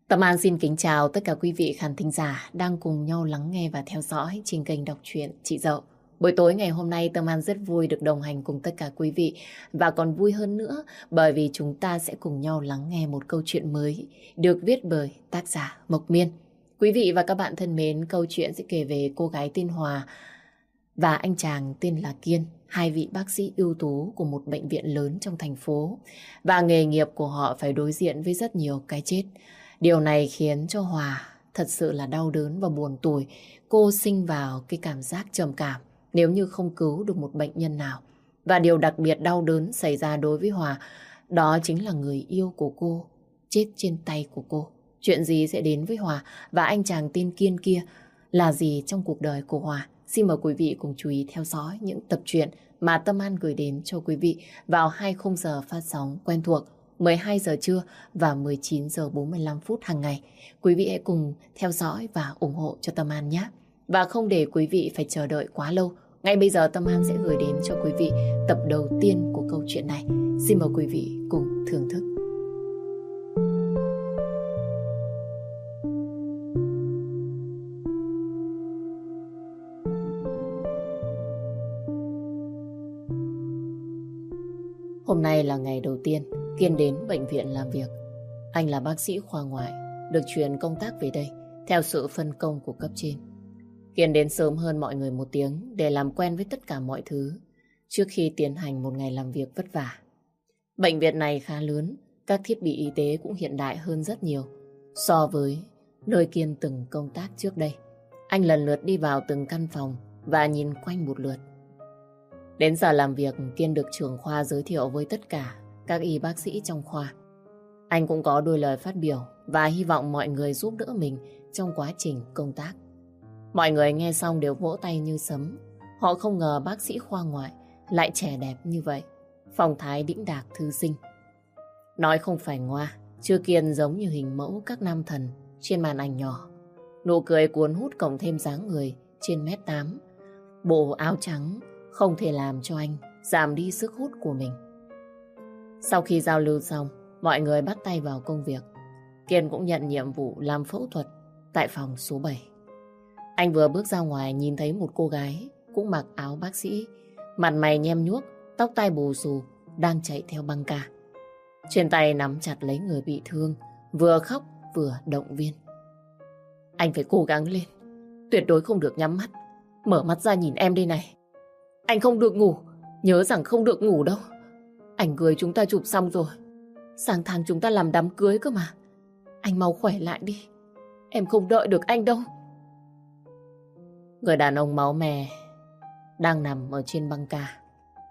Tâm An xin kính chào tất cả quý vị khán thính giả đang cùng nhau lắng nghe và theo dõi trên kênh đọc truyện Chị Dậu. Buổi tối ngày hôm nay Tâm An rất vui được đồng hành cùng tất cả quý vị và còn vui hơn nữa bởi vì chúng ta sẽ cùng nhau lắng nghe một câu chuyện mới được viết bởi tác giả Mộc Miên. Quý vị và các bạn thân mến, câu chuyện sẽ kể về cô gái tên Hòa và anh chàng tên là Kiên, hai vị bác sĩ ưu tú của một bệnh viện lớn trong thành phố. Và nghề nghiệp của họ phải đối diện với rất nhiều cái chết. Điều này khiến cho Hòa thật sự là đau đớn và buồn tủi. Cô sinh vào cái cảm giác trầm cảm nếu như không cứu được một bệnh nhân nào. Và điều đặc biệt đau đớn xảy ra đối với Hòa đó chính là người yêu của cô chết trên tay của cô. Chuyện gì sẽ đến với Hòa và anh chàng tên Kiên kia là gì trong cuộc đời của Hòa? Xin mời quý vị cùng chú ý theo dõi những tập truyện mà Tâm An gửi đến cho quý vị vào 2 khung giờ phát sóng quen thuộc 12 giờ trưa và 19 giờ 45 phút hàng ngày. Quý vị hãy cùng theo dõi và ủng hộ cho Tâm An nhé. Và không để quý vị phải chờ đợi quá lâu, ngay bây giờ Tâm An sẽ gửi đến cho quý vị tập đầu tiên của câu chuyện này. Xin mời quý vị cùng thưởng thức. Hôm nay là ngày đầu tiên Kiên đến bệnh viện làm việc. Anh là bác sĩ khoa ngoại, được chuyển công tác về đây theo sự phân công của cấp trên. Kiên đến sớm hơn mọi người 1 tiếng để làm quen với tất cả mọi thứ trước khi tiến hành một ngày làm việc vất vả. Bệnh viện này khá lớn, các thiết bị y tế cũng hiện đại hơn rất nhiều so với nơi Kiên từng công tác trước đây. Anh lần lượt đi vào từng căn phòng và nhìn quanh một lượt. Đến giờ làm việc, Kiên được trưởng khoa giới thiệu với tất cả các y bác sĩ trong khoa. Anh cũng có đôi lời phát biểu và hy vọng mọi người giúp đỡ mình trong quá trình công tác. Mọi người nghe xong đều vỗ tay như sấm. Họ không ngờ bác sĩ khoa ngoại lại trẻ đẹp như vậy, phong thái đĩnh đạc thư sinh. Nói không phải ngoa, chứ Kiên giống như hình mẫu các nam thần trên màn ảnh nhỏ. Nụ cười cuốn hút cộng thêm dáng người trên 1m8. Bộ áo trắng không thể làm cho anh giảm đi sức hút của mình. Sau khi giao lưu xong, mọi người bắt tay vào công việc. Kiên cũng nhận nhiệm vụ làm phẫu thuật tại phòng số 7. Anh vừa bước ra ngoài nhìn thấy một cô gái cũng mặc áo bác sĩ, mặt mày nhem nhuốc, tóc tai bù xù, đang chạy theo băng ca. Trên tay nắm chặt lấy người bị thương, vừa khóc vừa động viên. Anh phải cố gắng lên, tuyệt đối không được nhắm mắt. Mở mắt ra nhìn em đây này. Anh không được ngủ, nhớ rằng không được ngủ đâu. Ảnh cưới chúng ta chụp xong rồi, sang tháng chúng ta làm đám cưới cơ mà. Anh mau khỏe lại đi, em không đợi được anh đâu. Người đàn ông máu me đang nằm ở trên băng ca.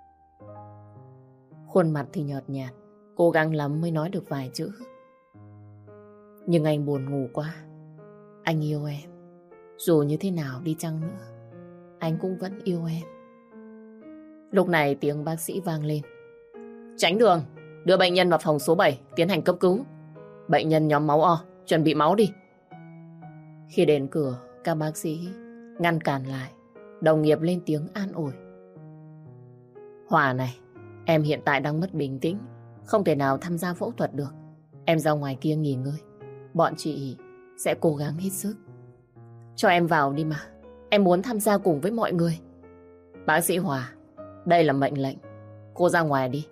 Khuôn mặt thì nhợt nhạt, cố gắng lắm mới nói được vài chữ. Nhưng anh buồn ngủ quá. Anh yêu em. Dù như thế nào đi chăng nữa, anh cũng vẫn yêu em. Lúc này tiếng bác sĩ vang lên. Tránh đường, đưa bệnh nhân vào phòng số 7 tiến hành cấp cứu. Bệnh nhân nhóm máu O, chuẩn bị máu đi. Khi đến cửa, các bác sĩ ngăn cản lại. Đồng nghiệp lên tiếng an ủi. Hòa này, em hiện tại đang mất bình tĩnh, không thể nào tham gia phẫu thuật được. Em ra ngoài kia nghỉ ngơi, bọn chị sẽ cố gắng hết sức. Cho em vào đi mà, em muốn tham gia cùng với mọi người. Bác sĩ Hòa, đây là mệnh lệnh, cô ra ngoài đi.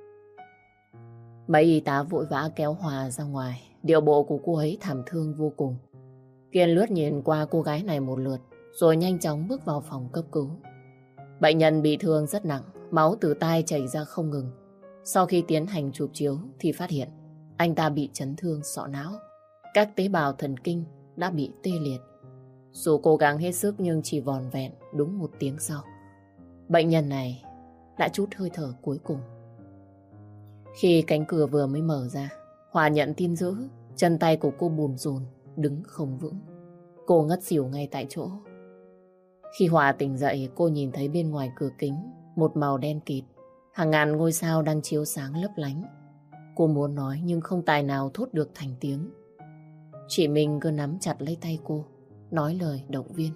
Mấy y tá vội vã kéo Hòa ra ngoài. Điệu bộ của cô ấy thảm thương vô cùng. Kiên lướt nhìn qua cô gái này một lượt, rồi nhanh chóng bước vào phòng cấp cứu. Bệnh nhân bị thương rất nặng, máu từ tai chảy ra không ngừng. Sau khi tiến hành chụp chiếu thì phát hiện anh ta bị chấn thương sọ não. Các tế bào thần kinh đã bị tê liệt. Dù cố gắng hết sức nhưng chỉ vòn vẹn đúng 1 tiếng sau, bệnh nhân này đã trút hơi thở cuối cùng. Khi cánh cửa vừa mới mở ra, Hòa nhận tin dữ, chân tay của cô bùn rùn, đứng không vững. Cô ngất xỉu ngay tại chỗ. Khi Hòa tỉnh dậy, cô nhìn thấy bên ngoài cửa kính một màu đen kịt, hàng ngàn ngôi sao đang chiếu sáng lấp lánh. Cô muốn nói nhưng không tài nào thốt được thành tiếng. Chị mình cứ nắm chặt lấy tay cô, nói lời động viên.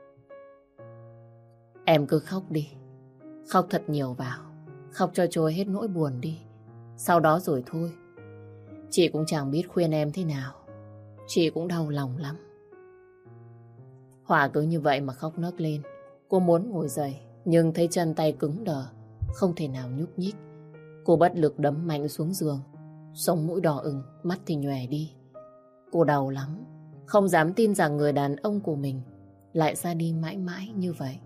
Em cứ khóc đi, khóc thật nhiều vào, khóc cho trôi hết nỗi buồn đi. Sau đó rồi thôi. Chị cũng chẳng biết khuyên em thế nào. chị cũng đau lòng lắm. Hòa cứ như vậy mà khóc nấc lên. Cô muốn ngồi dậy, nhưng thấy chân tay cứng đờ, không thể nào nhúc nhích. Cô bất lực đấm mạnh xuống giường, sống mũi đỏ ửng, mắt thì nhòe đi. Cô đau lắm, không dám tin rằng người đàn ông của mình lại ra đi mãi mãi như vậy.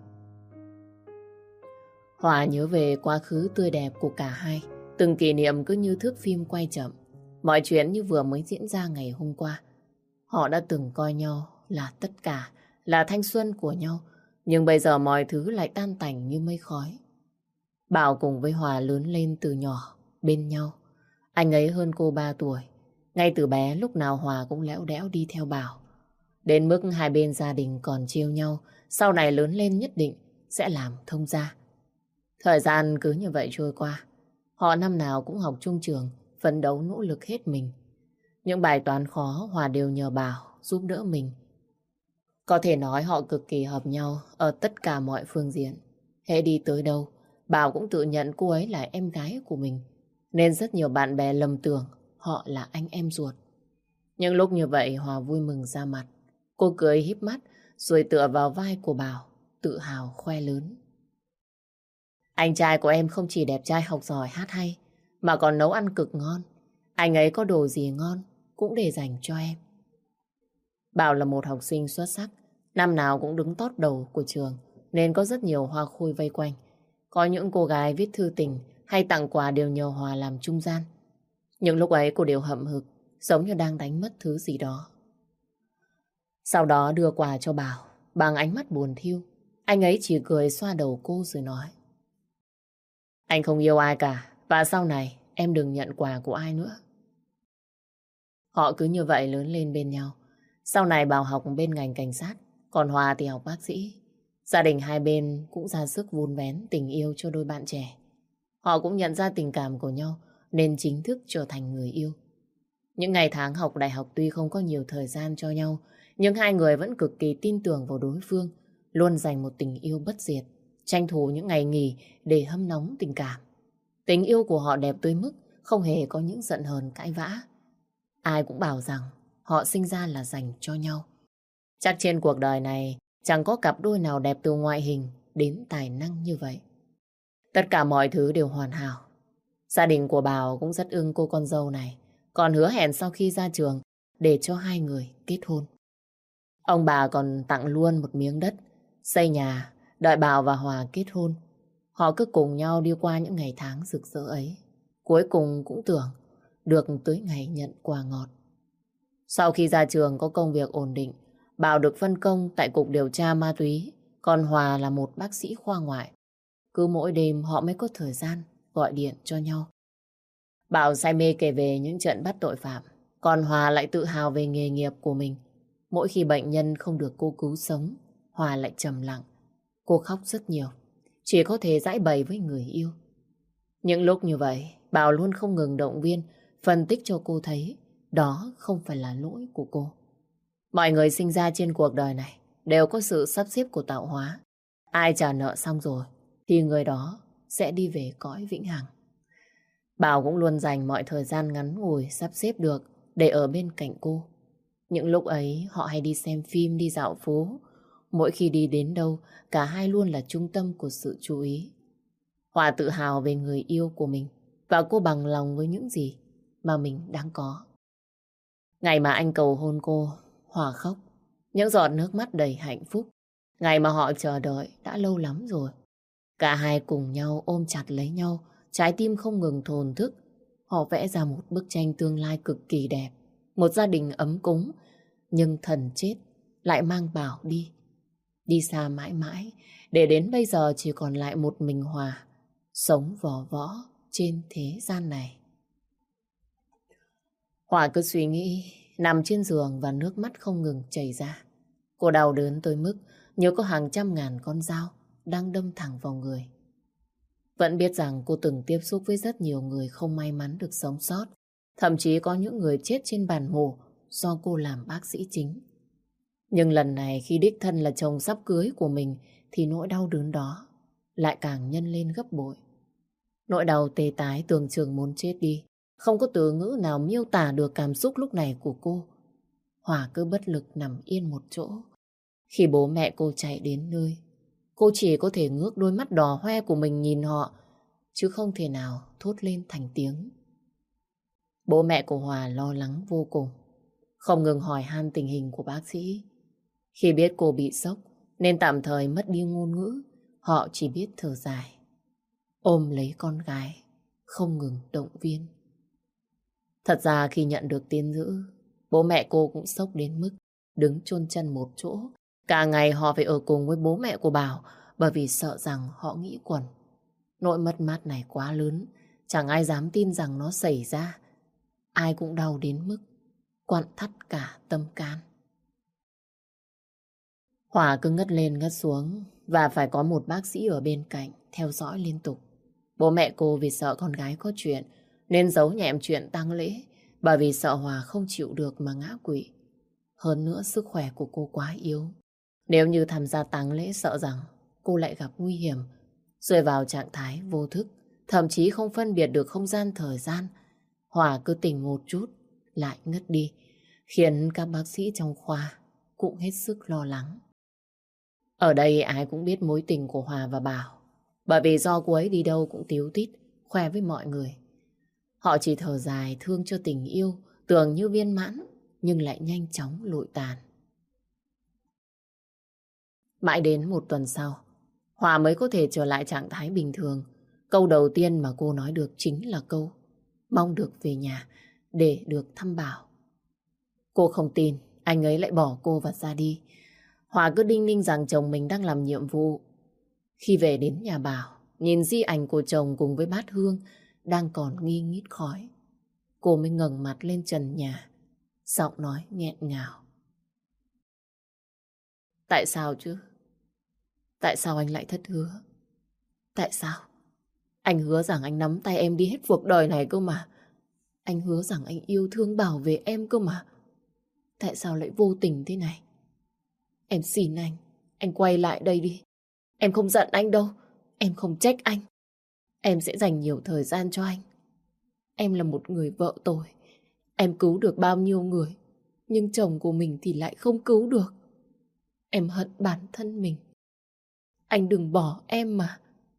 Hòa nhớ về quá khứ tươi đẹp của cả hai, từng kỷ niệm cứ như thước phim quay chậm. Mọi chuyện như vừa mới diễn ra ngày hôm qua. Họ đã từng coi nhau là tất cả, là thanh xuân của nhau, nhưng bây giờ mọi thứ lại tan tành như mây khói. Bảo cùng với Hòa lớn lên từ nhỏ, bên nhau. Anh ấy hơn cô 3 tuổi. Ngay từ bé lúc nào Hòa cũng lẽo đẽo đi theo Bảo. Đến mức hai bên gia đình còn trêu nhau, sau này lớn lên nhất định sẽ làm thông gia. Thời gian cứ như vậy trôi qua. Họ năm nào cũng học chung trường, phấn đấu nỗ lực hết mình. Những bài toán khó Hòa đều nhờ Bảo giúp đỡ mình. Có thể nói họ cực kỳ hợp nhau ở tất cả mọi phương diện. Hễ đi tới đâu, Bảo cũng tự nhận cô ấy là em gái của mình. Nên rất nhiều bạn bè lầm tưởng họ là anh em ruột. Những lúc như vậy Hòa vui mừng ra mặt. Cô cười híp mắt rồi tựa vào vai của Bảo, tự hào khoe lớn. Anh trai của em không chỉ đẹp trai học giỏi hát hay, mà còn nấu ăn cực ngon. Anh ấy có đồ gì ngon cũng để dành cho em. Bảo là một học sinh xuất sắc, năm nào cũng đứng top đầu của trường, nên có rất nhiều hoa khôi vây quanh. Có những cô gái viết thư tình hay tặng quà đều nhờ Hòa làm trung gian. Nhưng lúc ấy cô đều hậm hực, giống như đang đánh mất thứ gì đó. Sau đó đưa quà cho Bảo, bằng ánh mắt buồn thiu. Anh ấy chỉ cười xoa đầu cô rồi nói. Anh không yêu ai cả, và sau này em đừng nhận quà của ai nữa. Họ cứ như vậy lớn lên bên nhau. Sau này Bảo học bên ngành cảnh sát, còn Hòa thì học bác sĩ. Gia đình hai bên cũng ra sức vun vén tình yêu cho đôi bạn trẻ. Họ cũng nhận ra tình cảm của nhau nên chính thức trở thành người yêu. Những ngày tháng học đại học tuy không có nhiều thời gian cho nhau, nhưng hai người vẫn cực kỳ tin tưởng vào đối phương, luôn dành một tình yêu bất diệt, tranh thủ những ngày nghỉ để hâm nóng tình cảm. Tình yêu của họ đẹp tới mức không hề có những giận hờn cãi vã. Ai cũng bảo rằng họ sinh ra là dành cho nhau. Chắc trên cuộc đời này chẳng có cặp đôi nào đẹp từ ngoại hình đến tài năng như vậy. Tất cả mọi thứ đều hoàn hảo. Gia đình của Bảo cũng rất ưng cô con dâu này, còn hứa hẹn sau khi ra trường để cho hai người kết hôn. Ông bà còn tặng luôn một miếng đất, xây nhà, đợi Bảo và Hòa kết hôn. Họ cứ cùng nhau đi qua những ngày tháng rực rỡ ấy. Cuối cùng cũng tưởng được tới ngày nhận quà ngọt. Sau khi ra trường có công việc ổn định, Bảo được phân công tại Cục Điều tra Ma túy, còn Hòa là một bác sĩ khoa ngoại. Cứ mỗi đêm họ mới có thời gian gọi điện cho nhau. Bảo say mê kể về những trận bắt tội phạm, còn Hòa lại tự hào về nghề nghiệp của mình. Mỗi khi bệnh nhân không được cô cứu sống, Hòa lại trầm lặng. Cô khóc rất nhiều, chỉ có thể giãi bày với người yêu. Những lúc như vậy, Bảo luôn không ngừng động viên, phân tích cho cô thấy đó không phải là lỗi của cô. Mọi người sinh ra trên cuộc đời này đều có sự sắp xếp của tạo hóa. Ai trả nợ xong rồi thì người đó sẽ đi về cõi vĩnh hằng. Bảo cũng luôn dành mọi thời gian ngắn ngủi sắp xếp được để ở bên cạnh cô. Những lúc ấy họ hay đi xem phim, đi dạo phố. Mỗi khi đi đến đâu, cả hai luôn là trung tâm của sự chú ý. Hòa tự hào về người yêu của mình và cô bằng lòng với những gì mà mình đang có. Ngày mà anh cầu hôn cô, Hòa khóc, những giọt nước mắt đầy hạnh phúc. Ngày mà họ chờ đợi đã lâu lắm rồi. Cả hai cùng nhau ôm chặt lấy nhau, trái tim không ngừng thổn thức. Họ vẽ ra một bức tranh tương lai cực kỳ đẹp, một gia đình ấm cúng. Nhưng thần chết lại mang Bảo đi, đi xa mãi mãi, để đến bây giờ chỉ còn lại một mình Hòa, sống vò võ trên thế gian này. Hòa cứ suy nghĩ, nằm trên giường và nước mắt không ngừng chảy ra. Cô đau đớn tới mức như có hàng trăm ngàn con dao đang đâm thẳng vào người. Vẫn biết rằng cô từng tiếp xúc với rất nhiều người không may mắn được sống sót. Thậm chí có những người chết trên bàn mổ do cô làm bác sĩ chính. Nhưng lần này khi đích thân là chồng sắp cưới của mình thì nỗi đau đớn đó lại càng nhân lên gấp bội. Nỗi đau tê tái tưởng chừng muốn chết đi. Không có từ ngữ nào miêu tả được cảm xúc lúc này của cô. Hòa cứ bất lực nằm yên một chỗ. Khi bố mẹ cô chạy đến nơi, cô chỉ có thể ngước đôi mắt đỏ hoe của mình nhìn họ, chứ không thể nào thốt lên thành tiếng. Bố mẹ của Hòa lo lắng vô cùng, không ngừng hỏi han tình hình của bác sĩ. Khi biết cô bị sốc nên tạm thời mất đi ngôn ngữ, họ chỉ biết thở dài, ôm lấy con gái, không ngừng động viên. Thật ra khi nhận được tin dữ, bố mẹ cô cũng sốc đến mức đứng chôn chân một chỗ. Cả ngày họ phải ở cùng với bố mẹ của Bảo bởi vì sợ rằng họ nghĩ quẩn. Nỗi mất mát này quá lớn, chẳng ai dám tin rằng nó xảy ra. Ai cũng đau đến mức quặn thắt cả tâm can. Hòa cứ ngất lên ngất xuống và phải có một bác sĩ ở bên cạnh theo dõi liên tục. Bố mẹ cô vì sợ con gái có chuyện nên giấu nhẹm chuyện tang lễ, bởi vì sợ Hòa không chịu được mà ngã quỵ. Hơn nữa sức khỏe của cô quá yếu. Nếu như tham gia tang lễ sợ rằng cô lại gặp nguy hiểm, rơi vào trạng thái vô thức, thậm chí không phân biệt được không gian thời gian. Hòa cứ tỉnh một chút lại ngất đi, khiến các bác sĩ trong khoa cũng hết sức lo lắng. Ở đây ai cũng biết mối tình của Hòa và Bảo, bởi vì do cô ấy đi đâu cũng tíu tít, khoe với mọi người. Họ chỉ thở dài thương cho tình yêu, tưởng như viên mãn, nhưng lại nhanh chóng lụi tàn. Mãi đến một tuần sau, Hòa mới có thể trở lại trạng thái bình thường. Câu đầu tiên mà cô nói được chính là câu mong được về nhà để được thăm Bảo. Cô không tin anh ấy lại bỏ cô và ra đi. Hòa cứ đinh ninh rằng chồng mình đang làm nhiệm vụ. Khi về đến nhà Bảo, nhìn di ảnh của chồng cùng với bát hương đang còn nghi ngít khói, cô mới ngẩng mặt lên trần nhà, giọng nói nghẹn ngào. Tại sao chứ? Tại sao anh lại thất hứa? Tại sao? Anh hứa rằng anh nắm tay em đi hết cuộc đời này cơ mà. Anh hứa rằng anh yêu thương bảo vệ em cơ mà. Tại sao lại vô tình thế này? Em xin anh quay lại đây đi. Em không giận anh đâu, em không trách anh. Em sẽ dành nhiều thời gian cho anh. Em là một người vợ tồi. Em cứu được bao nhiêu người, nhưng chồng của mình thì lại không cứu được. Em hận bản thân mình. Anh đừng bỏ em mà.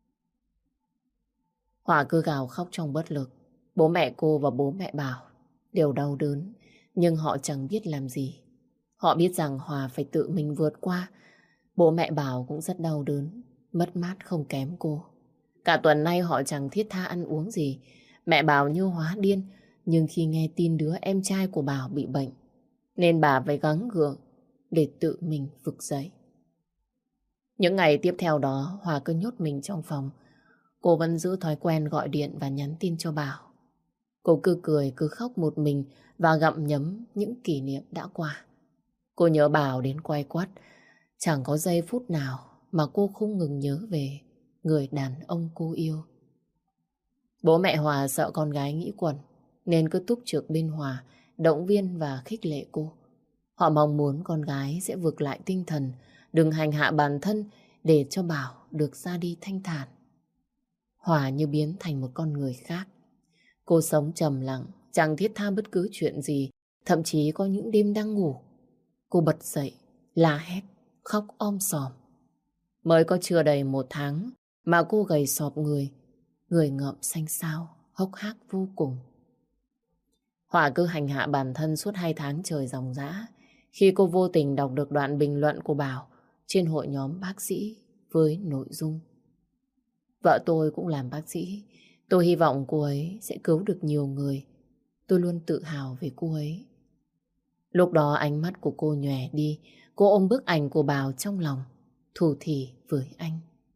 Hòa cứ gào khóc trong bất lực. Bố mẹ cô và bố mẹ Bảo đều đau đớn, nhưng họ chẳng biết làm gì. Họ biết rằng Hòa phải tự mình vượt qua. Bố mẹ Bảo cũng rất đau đớn, mất mát không kém cô. Cả tuần nay họ chẳng thiết tha ăn uống gì. Mẹ Bảo như hóa điên, nhưng khi nghe tin đứa em trai của Bảo bị bệnh, nên bà phải gắng gượng để tự mình vực dậy. Những ngày tiếp theo đó, Hòa cứ nhốt mình trong phòng. Cô vẫn giữ thói quen gọi điện và nhắn tin cho Bảo. Cô cứ cười, cứ khóc một mình và gặm nhấm những kỷ niệm đã qua. Cô nhớ Bảo đến quay quắt. Chẳng có giây phút nào mà cô không ngừng nhớ về người đàn ông cô yêu. Bố mẹ Hòa sợ con gái nghĩ quẩn nên cứ túc trực bên Hòa, động viên và khích lệ cô. Họ mong muốn con gái sẽ vực lại tinh thần, đừng hành hạ bản thân để cho Bảo được ra đi thanh thản. Hòa như biến thành một con người khác. Cô sống trầm lặng, chẳng thiết tha bất cứ chuyện gì. Thậm chí có những đêm đang ngủ, cô bật dậy, la hét, khóc om sòm. Mới có chưa đầy 1 tháng mà cô gầy sọp người ngợm xanh xao, hốc hác vô cùng. Hòa cứ hành hạ bản thân suốt 2 tháng trời ròng rã. Khi cô vô tình đọc được đoạn bình luận của Bảo trên hội nhóm bác sĩ với nội dung: vợ tôi cũng làm bác sĩ. Tôi hy vọng cô ấy sẽ cứu được nhiều người. Tôi luôn tự hào về cô ấy. Lúc đó ánh mắt của cô nhòe đi. Cô ôm bức ảnh của Bảo trong lòng, thủ thỉ với anh: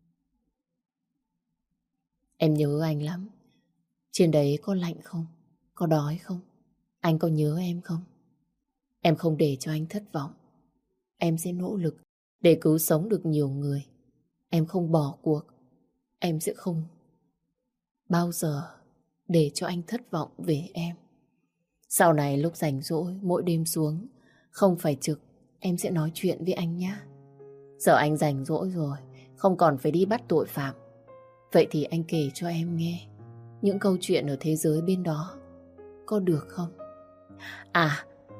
em nhớ anh lắm. Trên đấy có lạnh không? Có đói không? Anh có nhớ em không? Em không để cho anh thất vọng. Em sẽ nỗ lực để cứu sống được nhiều người. Em không bỏ cuộc. Em sẽ không bao giờ để cho anh thất vọng về em. Sau này lúc rảnh rỗi, mỗi đêm xuống, không phải trực, em sẽ nói chuyện với anh nhé. Giờ anh rảnh rỗi rồi, không còn phải đi bắt tội phạm. Vậy thì anh kể cho em nghe những câu chuyện ở thế giới bên đó, có được không? À,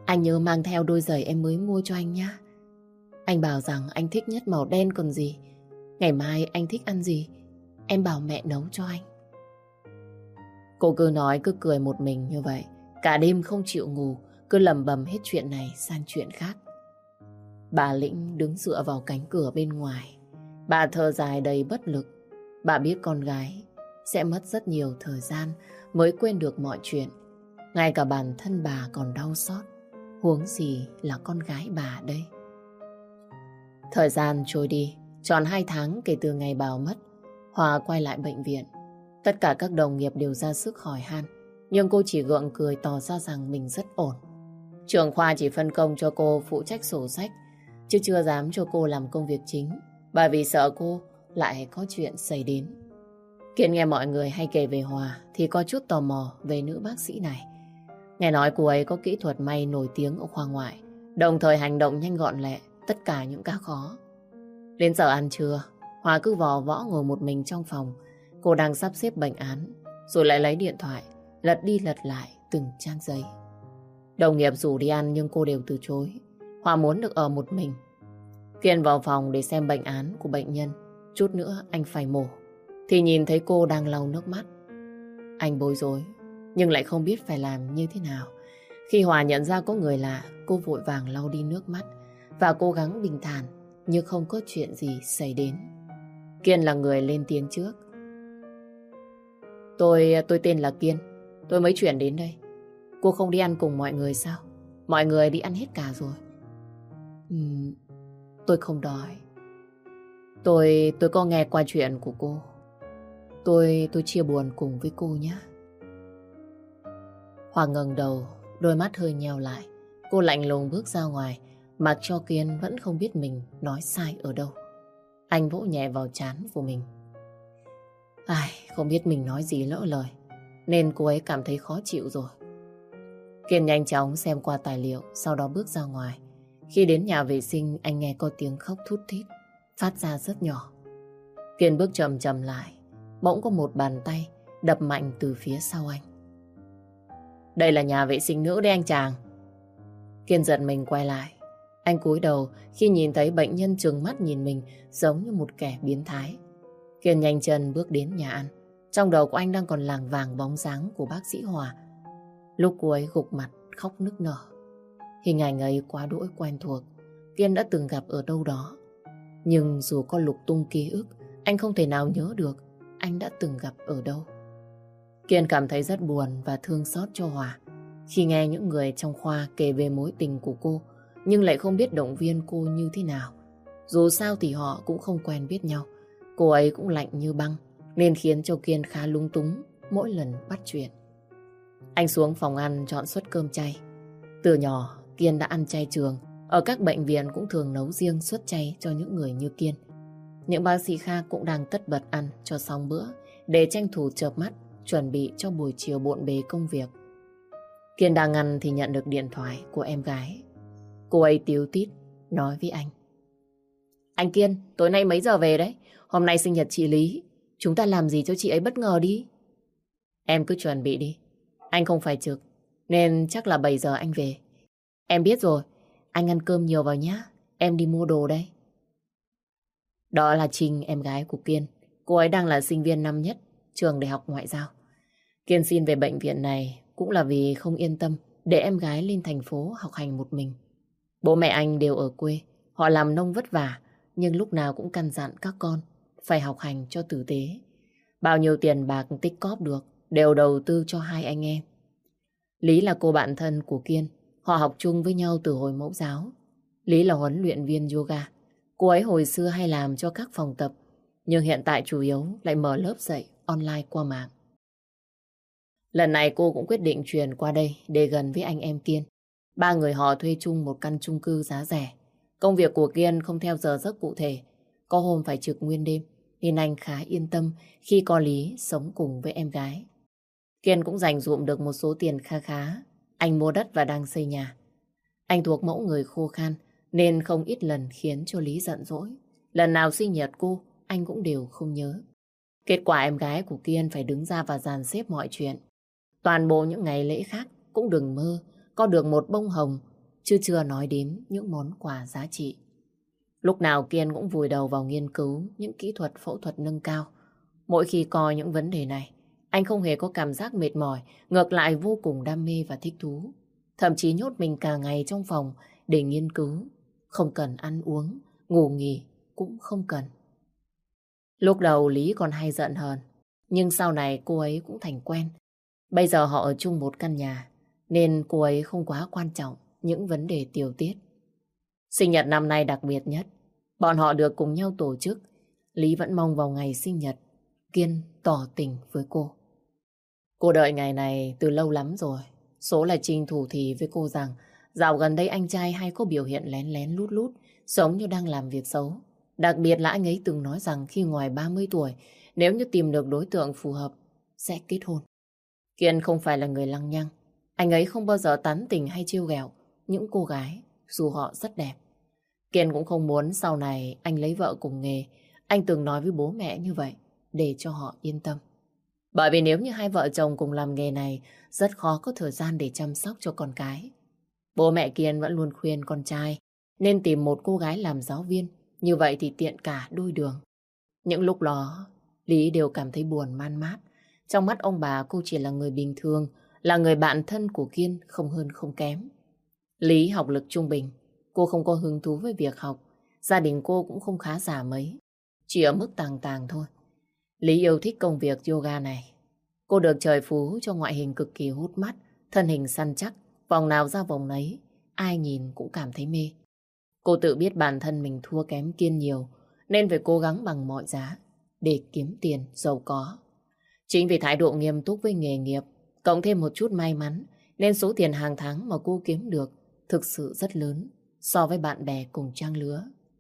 Anh nhớ mang theo đôi giày em mới mua cho anh nhá. Anh bảo rằng anh thích nhất màu đen còn gì. Ngày mai anh thích ăn gì, em bảo mẹ nấu cho anh. Cô cứ nói cứ cười một mình như vậy. Cả đêm không chịu ngủ, cứ lẩm bẩm hết chuyện này sang chuyện khác. Bà Lĩnh đứng dựa vào cánh cửa bên ngoài. Bà thở dài đầy bất lực. Bà biết con gái sẽ mất rất nhiều thời gian mới quên được mọi chuyện. Ngay cả bản thân bà còn đau xót, huống gì là con gái bà đây. Thời gian trôi đi, tròn 2 tháng kể từ ngày Bảo mất. Hòa quay lại bệnh viện. Tất cả các đồng nghiệp đều ra sức hỏi han, nhưng cô chỉ gượng cười tỏ ra rằng mình rất ổn. Trưởng khoa chỉ phân công cho cô phụ trách sổ sách, chứ chưa dám cho cô làm công việc chính, bởi vì sợ cô lại có chuyện xảy đến. Kiên nghe mọi người hay kể về Hòa thì có chút tò mò về nữ bác sĩ này. Nghe nói cô ấy có kỹ thuật may nổi tiếng ở khoa ngoại, đồng thời hành động nhanh gọn lẹ, tất cả những ca khó. Đến giờ ăn trưa, Hòa cứ vò võ ngồi một mình trong phòng. Cô đang sắp xếp bệnh án, rồi lại lấy điện thoại, lật đi lật lại từng trang giấy. Đồng nghiệp rủ đi ăn nhưng cô đều từ chối. Hòa muốn được ở một mình. Kiên vào phòng để xem bệnh án của bệnh nhân. Chút nữa anh phải mổ, thì nhìn thấy cô đang lau nước mắt. Anh bối rối, nhưng lại không biết phải làm như thế nào. Khi Hòa nhận ra có người lạ, cô vội vàng lau đi nước mắt và cố gắng bình thản như không có chuyện gì xảy đến. Kiên là người lên tiếng trước. Tôi tên là Kiên. Tôi mới chuyển đến đây. Cô không đi ăn cùng mọi người sao? Mọi người đi ăn hết cả rồi. Tôi không đói. Tôi có nghe qua chuyện của cô. Tôi chia buồn cùng với cô nhé. Hòa ngẩng đầu, đôi mắt hơi nheo lại. Cô lạnh lùng bước ra ngoài, mặc cho Kiên vẫn không biết mình nói sai ở đâu. Anh vỗ nhẹ vào trán của mình. Không biết mình nói gì lỡ lời, nên cô ấy cảm thấy khó chịu rồi. Kiên nhanh chóng xem qua tài liệu, sau đó bước ra ngoài. Khi đến nhà vệ sinh, anh nghe có tiếng khóc thút thít, phát ra rất nhỏ. Kiên bước chậm chậm lại, bỗng có một bàn tay đập mạnh từ phía sau anh. Đây là nhà vệ sinh nữ đấy anh chàng. Kiên giật mình quay lại. Anh cúi đầu khi nhìn thấy bệnh nhân trừng mắt nhìn mình giống như một kẻ biến thái. Kiên nhanh chân bước đến nhà ăn. Trong đầu của anh đang còn lảng vảng bóng dáng của bác sĩ Hòa. Lúc cô ấy gục mặt khóc nức nở. Hình ảnh ấy quá đỗi quen thuộc. Kiên đã từng gặp ở đâu đó. Nhưng dù có lục tung ký ức, anh không thể nào nhớ được anh đã từng gặp ở đâu. Kiên cảm thấy rất buồn và thương xót cho Hòa khi nghe những người trong khoa kể về mối tình của cô, nhưng lại không biết động viên cô như thế nào. Dù sao thì họ cũng không quen biết nhau. Cô ấy cũng lạnh như băng, nên khiến cho Kiên khá lung túng mỗi lần bắt chuyện. Anh xuống phòng ăn chọn suất cơm chay. Từ nhỏ, Kiên đã ăn chay trường. Ở các bệnh viện cũng thường nấu riêng suất chay cho những người như Kiên. Những bác sĩ khác cũng đang tất bật ăn cho xong bữa để tranh thủ chợp mắt, chuẩn bị cho buổi chiều bộn bề công việc. Kiên đang ăn thì nhận được điện thoại của em gái. Cô ấy tíu tít nói với anh. Anh Kiên, tối nay mấy giờ về đấy? Hôm nay sinh nhật chị Lý. Chúng ta làm gì cho chị ấy bất ngờ đi. Em cứ chuẩn bị đi. Anh không phải trực, nên chắc là 7 giờ anh về. Em biết rồi. Anh ăn cơm nhiều vào nhá. Em đi mua đồ đây. Đó là Trinh, em gái của Kiên. Cô ấy đang là sinh viên năm nhất trường đại học ngoại giao. Kiên xin về bệnh viện này cũng là vì không yên tâm để em gái lên thành phố học hành một mình. Bố mẹ anh đều ở quê. Họ làm nông vất vả, nhưng lúc nào cũng căn dặn các con phải học hành cho tử tế. Bao nhiêu tiền bạc tích cóp được đều đầu tư cho hai anh em. Lý là cô bạn thân của Kiên. Họ học chung với nhau từ hồi mẫu giáo. Lý là huấn luyện viên yoga. Cô ấy hồi xưa hay làm cho các phòng tập, nhưng hiện tại chủ yếu lại mở lớp dạy online qua mạng. Lần này cô cũng quyết định chuyển qua đây để gần với anh em Kiên. Ba người họ thuê chung một căn chung cư giá rẻ. Công việc của Kiên không theo giờ giấc cụ thể. Có hôm phải trực nguyên đêm, nên anh khá yên tâm khi có Lý sống cùng với em gái. Kiên cũng dành dụm được một số tiền kha khá. Anh mua đất và đang xây nhà. Anh thuộc mẫu người khô khan, nên không ít lần khiến cho Lý giận dỗi. Lần nào sinh nhật cô, anh cũng đều không nhớ. Kết quả em gái của Kiên phải đứng ra và dàn xếp mọi chuyện. Toàn bộ những ngày lễ khác cũng đừng mơ có được một bông hồng chứ chưa nói đến những món quà giá trị. Lúc nào Kiên cũng vùi đầu vào nghiên cứu những kỹ thuật phẫu thuật nâng cao. Mỗi khi coi những vấn đề này, anh không hề có cảm giác mệt mỏi, ngược lại vô cùng đam mê và thích thú. Thậm chí nhốt mình cả ngày trong phòng để nghiên cứu, không cần ăn uống, ngủ nghỉ cũng không cần. Lúc đầu Lý còn hay giận hờn, nhưng sau này cô ấy cũng thành quen. Bây giờ họ ở chung một căn nhà, nên cô ấy không quá quan trọng những vấn đề tiểu tiết. Sinh nhật năm nay đặc biệt nhất, bọn họ được cùng nhau tổ chức. Lý vẫn mong vào ngày sinh nhật, Kiên tỏ tình với cô. Cô đợi ngày này từ lâu lắm rồi. Số là Trinh thủ thỉ với cô rằng dạo gần đây anh trai hay có biểu hiện lén lén lút lút, giống như đang làm việc xấu. Đặc biệt là anh ấy từng nói rằng khi ngoài 30 tuổi, nếu như tìm được đối tượng phù hợp, sẽ kết hôn. Kiên không phải là người lăng nhăng. Anh ấy không bao giờ tán tỉnh hay trêu ghẹo những cô gái, dù họ rất đẹp. Kiên cũng không muốn sau này anh lấy vợ cùng nghề. Anh từng nói với bố mẹ như vậy, để cho họ yên tâm. Bởi vì nếu như hai vợ chồng cùng làm nghề này, rất khó có thời gian để chăm sóc cho con cái. Bố mẹ Kiên vẫn luôn khuyên con trai nên tìm một cô gái làm giáo viên, như vậy thì tiện cả đôi đường. Những lúc đó, Lý đều cảm thấy buồn man mát. Trong mắt ông bà cô chỉ là người bình thường, là người bạn thân của Kiên, không hơn không kém. Lý học lực trung bình, cô không có hứng thú với việc học. Gia đình cô cũng không khá giả mấy, chỉ ở mức tàng tàng thôi. Lý yêu thích công việc yoga này. Cô được trời phú cho ngoại hình cực kỳ hút mắt, thân hình săn chắc, vòng nào ra vòng nấy, ai nhìn cũng cảm thấy mê. Cô tự biết bản thân mình thua kém Kiên nhiều, nên phải cố gắng bằng mọi giá để kiếm tiền, giàu có. Chính vì thái độ nghiêm túc với nghề nghiệp, cộng thêm một chút may mắn, nên số tiền hàng tháng mà cô kiếm được thực sự rất lớn so với bạn bè cùng trang lứa.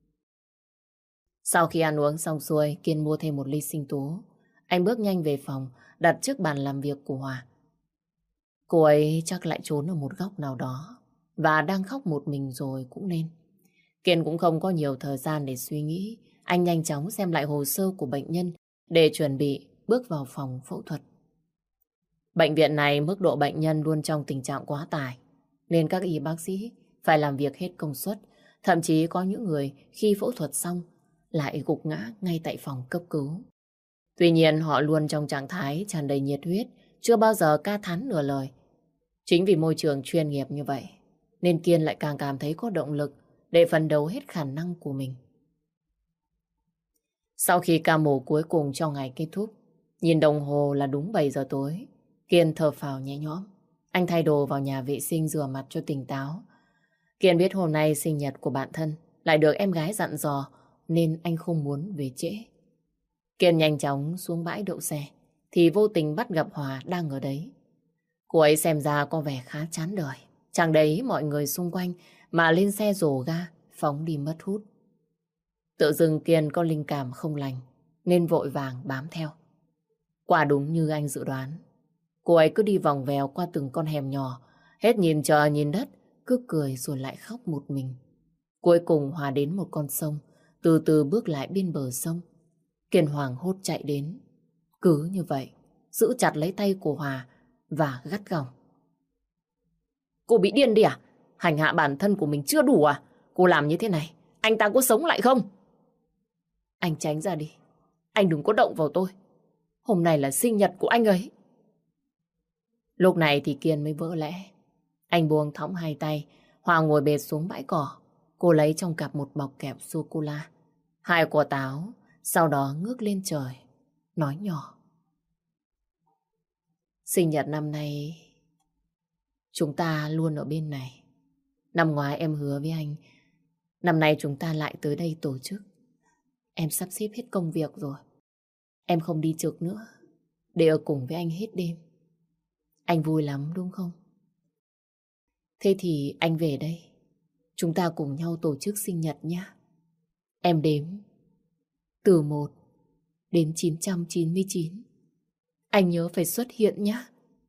Sau khi ăn uống xong xuôi, Kiên mua thêm một ly sinh tố. Anh bước nhanh về phòng, đặt trước bàn làm việc của Hòa. Cô ấy chắc lại trốn ở một góc nào đó và đang khóc một mình rồi cũng nên. Kiên cũng không có nhiều thời gian để suy nghĩ. Anh nhanh chóng xem lại hồ sơ của bệnh nhân để chuẩn bị bước vào phòng phẫu thuật. Bệnh viện này mức độ bệnh nhân luôn trong tình trạng quá tải, nên các y bác sĩ phải làm việc hết công suất. Thậm chí có những người khi phẫu thuật xong lại gục ngã ngay tại phòng cấp cứu. Tuy nhiên họ luôn trong trạng thái tràn đầy nhiệt huyết, chưa bao giờ ca thán nửa lời. Chính vì môi trường chuyên nghiệp như vậy, nên Kiên lại càng cảm thấy có động lực để phấn đấu hết khả năng của mình. Sau khi ca mổ cuối cùng cho ngày kết thúc, nhìn đồng hồ là đúng 7 giờ tối, Kiên thở phào nhẹ nhõm. Anh thay đồ vào nhà vệ sinh rửa mặt cho tỉnh táo. Kiên biết hôm nay sinh nhật của bạn thân, lại được em gái dặn dò, nên anh không muốn về trễ. Kiên nhanh chóng xuống bãi đậu xe, thì vô tình bắt gặp Hòa đang ở đấy. Cô ấy xem ra có vẻ khá chán đời. Chẳng đấy mọi người xung quanh mà lên xe rồ ga, phóng đi mất hút. Tự dưng Kiên có linh cảm không lành, nên vội vàng bám theo. Quả đúng như anh dự đoán. Cô ấy cứ đi vòng vèo qua từng con hẻm nhỏ, hết nhìn trời nhìn đất, cứ cười rồi lại khóc một mình. Cuối cùng Hòa đến một con sông, từ từ bước lại bên bờ sông. Kiên hoảng hốt chạy đến. Cứ như vậy, giữ chặt lấy tay của Hòa và gắt gỏng. Cô bị điên đi à? Hành hạ bản thân của mình chưa đủ à? Cô làm như thế này, anh ta có sống lại không? Anh tránh ra đi. Anh đừng có động vào tôi. Hôm nay là sinh nhật của anh ấy. Lúc này thì Kiên mới vỡ lẽ. Anh buông thõng hai tay, Hòa ngồi bệt xuống bãi cỏ. Cô lấy trong cặp một bọc kẹo sô-cô-la, 2 quả táo, sau đó ngước lên trời, nói nhỏ. Sinh nhật năm nay, chúng ta luôn ở bên này. Năm ngoái em hứa với anh, năm nay chúng ta lại tới đây tổ chức. Em sắp xếp hết công việc rồi. Em không đi trực nữa, để ở cùng với anh hết đêm. Anh vui lắm đúng không? Thế thì anh về đây. Chúng ta cùng nhau tổ chức sinh nhật nhé. Em đếm từ 1 đến 999. Anh nhớ phải xuất hiện nhé.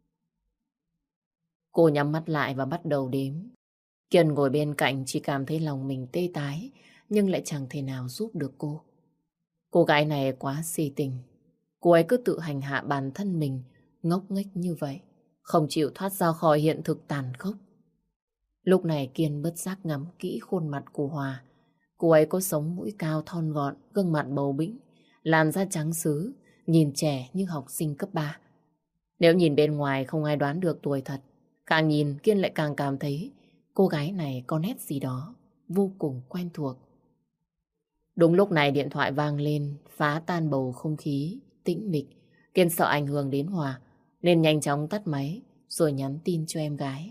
Cô nhắm mắt lại và bắt đầu đếm. Kiên ngồi bên cạnh chỉ cảm thấy lòng mình tê tái, nhưng lại chẳng thể nào giúp được cô. Cô gái này quá si tình. Cô ấy cứ tự hành hạ bản thân mình ngốc nghếch như vậy, không chịu thoát ra khỏi hiện thực tàn khốc. Lúc này Kiên bất giác ngắm kỹ khuôn mặt của Hòa. Cô ấy có sống mũi cao thon gọn, gương mặt bầu bĩnh, làn da trắng sứ, nhìn trẻ như học sinh cấp 3. Nếu nhìn bên ngoài không ai đoán được tuổi thật, càng nhìn Kiên lại càng cảm thấy cô gái này có nét gì đó vô cùng quen thuộc. Đúng lúc này điện thoại vang lên, phá tan bầu không khí tĩnh mịch. Kiên sợ ảnh hưởng đến Hòa nên nhanh chóng tắt máy rồi nhắn tin cho em gái.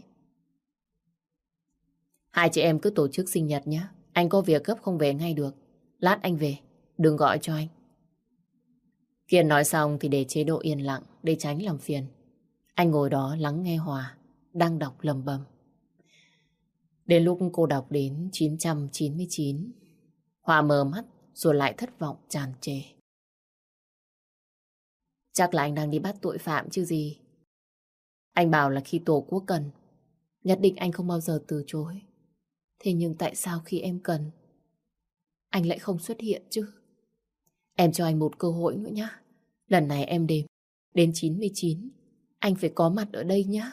Hai chị em cứ tổ chức sinh nhật nhé. Anh có việc gấp không về ngay được. Lát anh về, đừng gọi cho anh. Kiên nói xong thì để chế độ yên lặng để tránh làm phiền. Anh ngồi đó lắng nghe Hòa đang đọc lầm bầm. Đến lúc cô đọc đến 999, Hòa mờ mắt rồi lại thất vọng tràn trề. Chắc là anh đang đi bắt tội phạm chứ gì. Anh bảo là khi Tổ quốc cần, nhất định anh không bao giờ từ chối. Thế nhưng tại sao khi em cần, anh lại không xuất hiện chứ? Em cho anh một cơ hội nữa nhá. Lần này em đếm đến 99, anh phải có mặt ở đây nhá.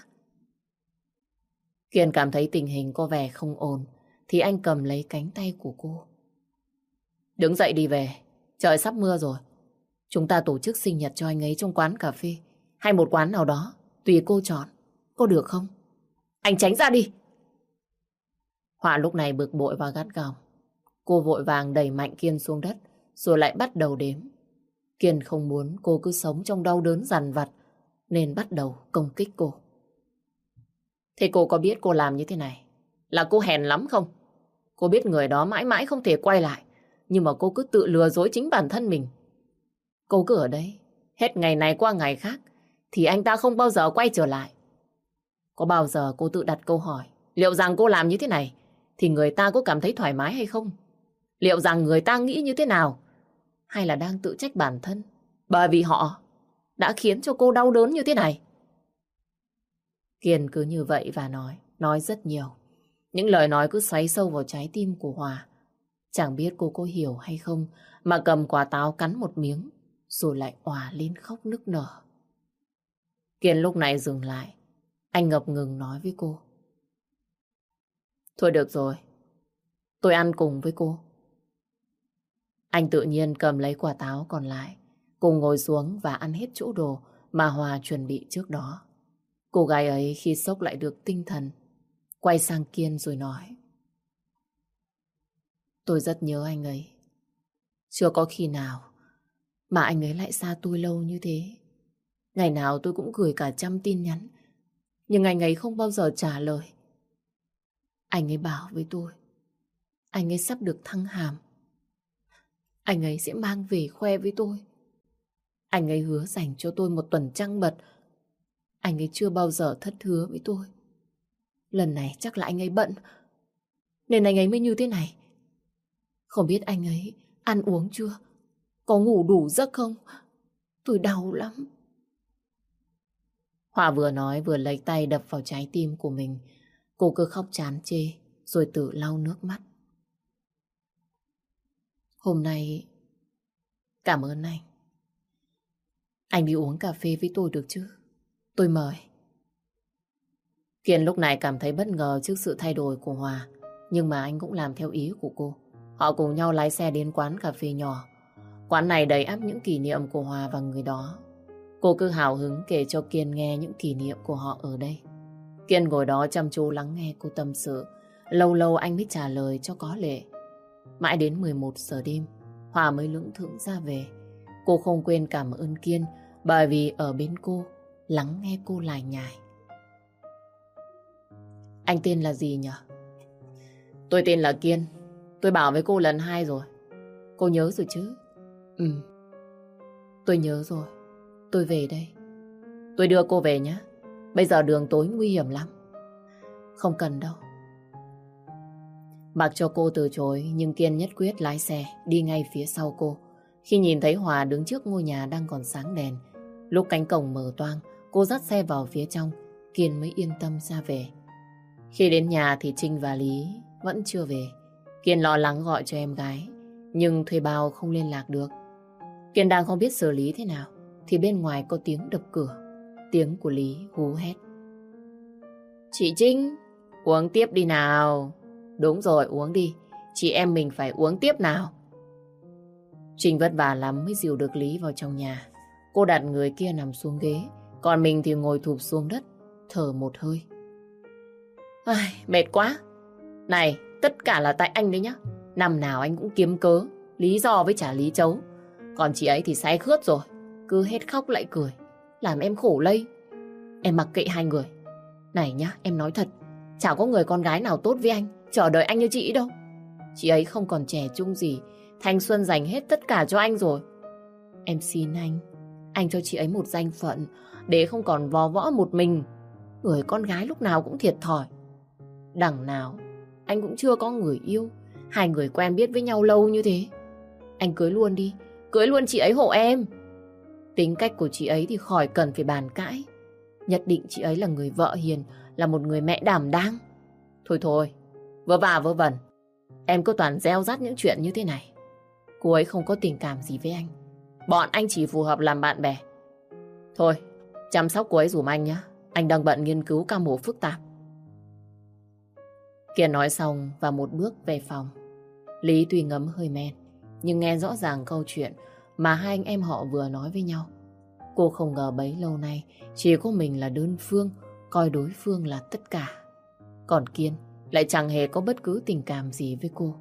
Kiên cảm thấy tình hình có vẻ không ổn thì anh cầm lấy cánh tay của cô. Đứng dậy đi về, trời sắp mưa rồi. Chúng ta tổ chức sinh nhật cho anh ấy trong quán cà phê hay một quán nào đó, tùy cô chọn. Có được không? Anh tránh ra đi. Họa lúc này bực bội và gắt gỏng. Cô vội vàng đẩy mạnh Kiên xuống đất rồi lại bắt đầu đếm. Kiên không muốn cô cứ sống trong đau đớn dằn vặt nên bắt đầu công kích cô. Thế cô có biết cô làm như thế này là cô hèn lắm không? Cô biết người đó mãi mãi không thể quay lại, nhưng mà cô cứ tự lừa dối chính bản thân mình. Cô cứ ở đấy, hết ngày này qua ngày khác, thì anh ta không bao giờ quay trở lại. Có bao giờ cô tự đặt câu hỏi, liệu rằng cô làm như thế này, thì người ta có cảm thấy thoải mái hay không? Liệu rằng người ta nghĩ như thế nào? Hay là đang tự trách bản thân, bởi vì họ đã khiến cho cô đau đớn như thế này? Kiên cứ như vậy và nói rất nhiều. Những lời nói cứ xoáy sâu vào trái tim của Hòa. Chẳng biết cô có hiểu hay không mà cầm quả táo cắn một miếng rồi lại òa lên khóc nức nở. Kiên lúc này dừng lại. Anh ngập ngừng nói với cô. Thôi được rồi, tôi ăn cùng với cô. Anh tự nhiên cầm lấy quả táo còn lại, cùng ngồi xuống và ăn hết chỗ đồ mà Hòa chuẩn bị trước đó. Cô gái ấy khi sốc lại được tinh thần, quay sang Kiên rồi nói. Tôi rất nhớ anh ấy. Chưa có khi nào mà anh ấy lại xa tôi lâu như thế. Ngày nào tôi cũng gửi cả 100 tin nhắn, nhưng anh ấy không bao giờ trả lời. Anh ấy bảo với tôi, anh ấy sắp được thăng hàm. Anh ấy sẽ mang về khoe với tôi. Anh ấy hứa dành cho tôi 1 tuần trăng mật. Anh ấy chưa bao giờ thất hứa với tôi. Lần này chắc là anh ấy bận, nên anh ấy mới như thế này. Không biết anh ấy ăn uống chưa? Có ngủ đủ giấc không? Tôi đau lắm. Hòa vừa nói vừa lấy tay đập vào trái tim của mình. Cô cứ khóc chán chê rồi tự lau nước mắt. Hôm nay cảm ơn anh. Anh đi uống cà phê với tôi được chứ? Tôi mời. Kiên lúc này cảm thấy bất ngờ trước sự thay đổi của Hòa, nhưng mà anh cũng làm theo ý của cô. Họ cùng nhau lái xe đến quán cà phê nhỏ. Quán này đầy ắp những kỷ niệm của Hòa và người đó. Cô cứ hào hứng kể cho Kiên nghe những kỷ niệm của họ ở đây. Kiên ngồi đó chăm chú lắng nghe cô tâm sự. Lâu lâu anh mới trả lời cho có lệ. Mãi đến 11 giờ đêm, Hòa mới lững thững ra về. Cô không quên cảm ơn Kiên bởi vì ở bên cô, lắng nghe cô lải nhải. Anh tên là gì nhỉ? Tôi tên là Kiên. Tôi bảo với cô lần 2 rồi. Cô nhớ rồi chứ? Tôi nhớ rồi. Tôi về đây. Tôi đưa cô về nhé. Bây giờ đường tối nguy hiểm lắm. Không cần đâu. Mặc cho cô từ chối, nhưng Kiên nhất quyết lái xe đi ngay phía sau cô. Khi nhìn thấy Hòa đứng trước ngôi nhà đang còn sáng đèn, lúc cánh cổng mở toang, cô dắt xe vào phía trong, Kiên mới yên tâm ra về. Khi đến nhà thì Trinh và Lý vẫn chưa về. Kiên lo lắng gọi cho em gái, nhưng thuê bao không liên lạc được. Kiên đang không biết xử lý thế nào, thì bên ngoài có tiếng đập cửa. Tiếng của Lý hú hét. Chị Trinh, Uống tiếp đi nào. Đúng rồi, uống đi. Chị em mình phải uống tiếp nào. Trinh vất vả lắm mới dìu được Lý vào trong nhà. Cô đặt người kia nằm xuống ghế, còn mình thì ngồi thụp xuống đất, thở một hơi. Ai, mệt quá. Này, tất cả là tại anh đấy nhá. Năm nào anh cũng kiếm cớ, lý do với trả lý chấu. Còn chị ấy thì say khướt rồi, cứ hết khóc lại cười, làm em khổ lây. Em mặc kệ hai người. Này nhá, em nói thật, chả có người con gái nào tốt với anh, chờ đợi anh như chị đâu. Chị ấy không còn trẻ trung gì, thanh xuân dành hết tất cả cho anh rồi. Em xin anh cho chị ấy một danh phận, để không còn vò võ một mình. Người con gái lúc nào cũng thiệt thòi. Đằng nào anh cũng chưa có người yêu, hai người quen biết với nhau lâu như thế. Anh cưới luôn đi, cưới luôn chị ấy hộ em. Tính cách của chị ấy thì khỏi cần phải bàn cãi. Nhất định chị ấy là người vợ hiền, là một người mẹ đảm đang. Thôi, vớ vả vớ vẩn. Em cứ toàn gieo rắt những chuyện như thế này. Cô ấy không có tình cảm gì với anh. Bọn anh chỉ phù hợp làm bạn bè. Thôi, chăm sóc cô ấy dùm anh nhé. Anh đang bận nghiên cứu ca mổ phức tạp. Kiên nói xong và một bước về phòng. Lý tuy ngấm hơi men, nhưng nghe rõ ràng câu chuyện mà hai anh em họ vừa nói với nhau. Cô không ngờ bấy lâu nay chỉ có mình là đơn phương, coi đối phương là tất cả. Còn Kiên lại chẳng hề có bất cứ tình cảm gì với cô.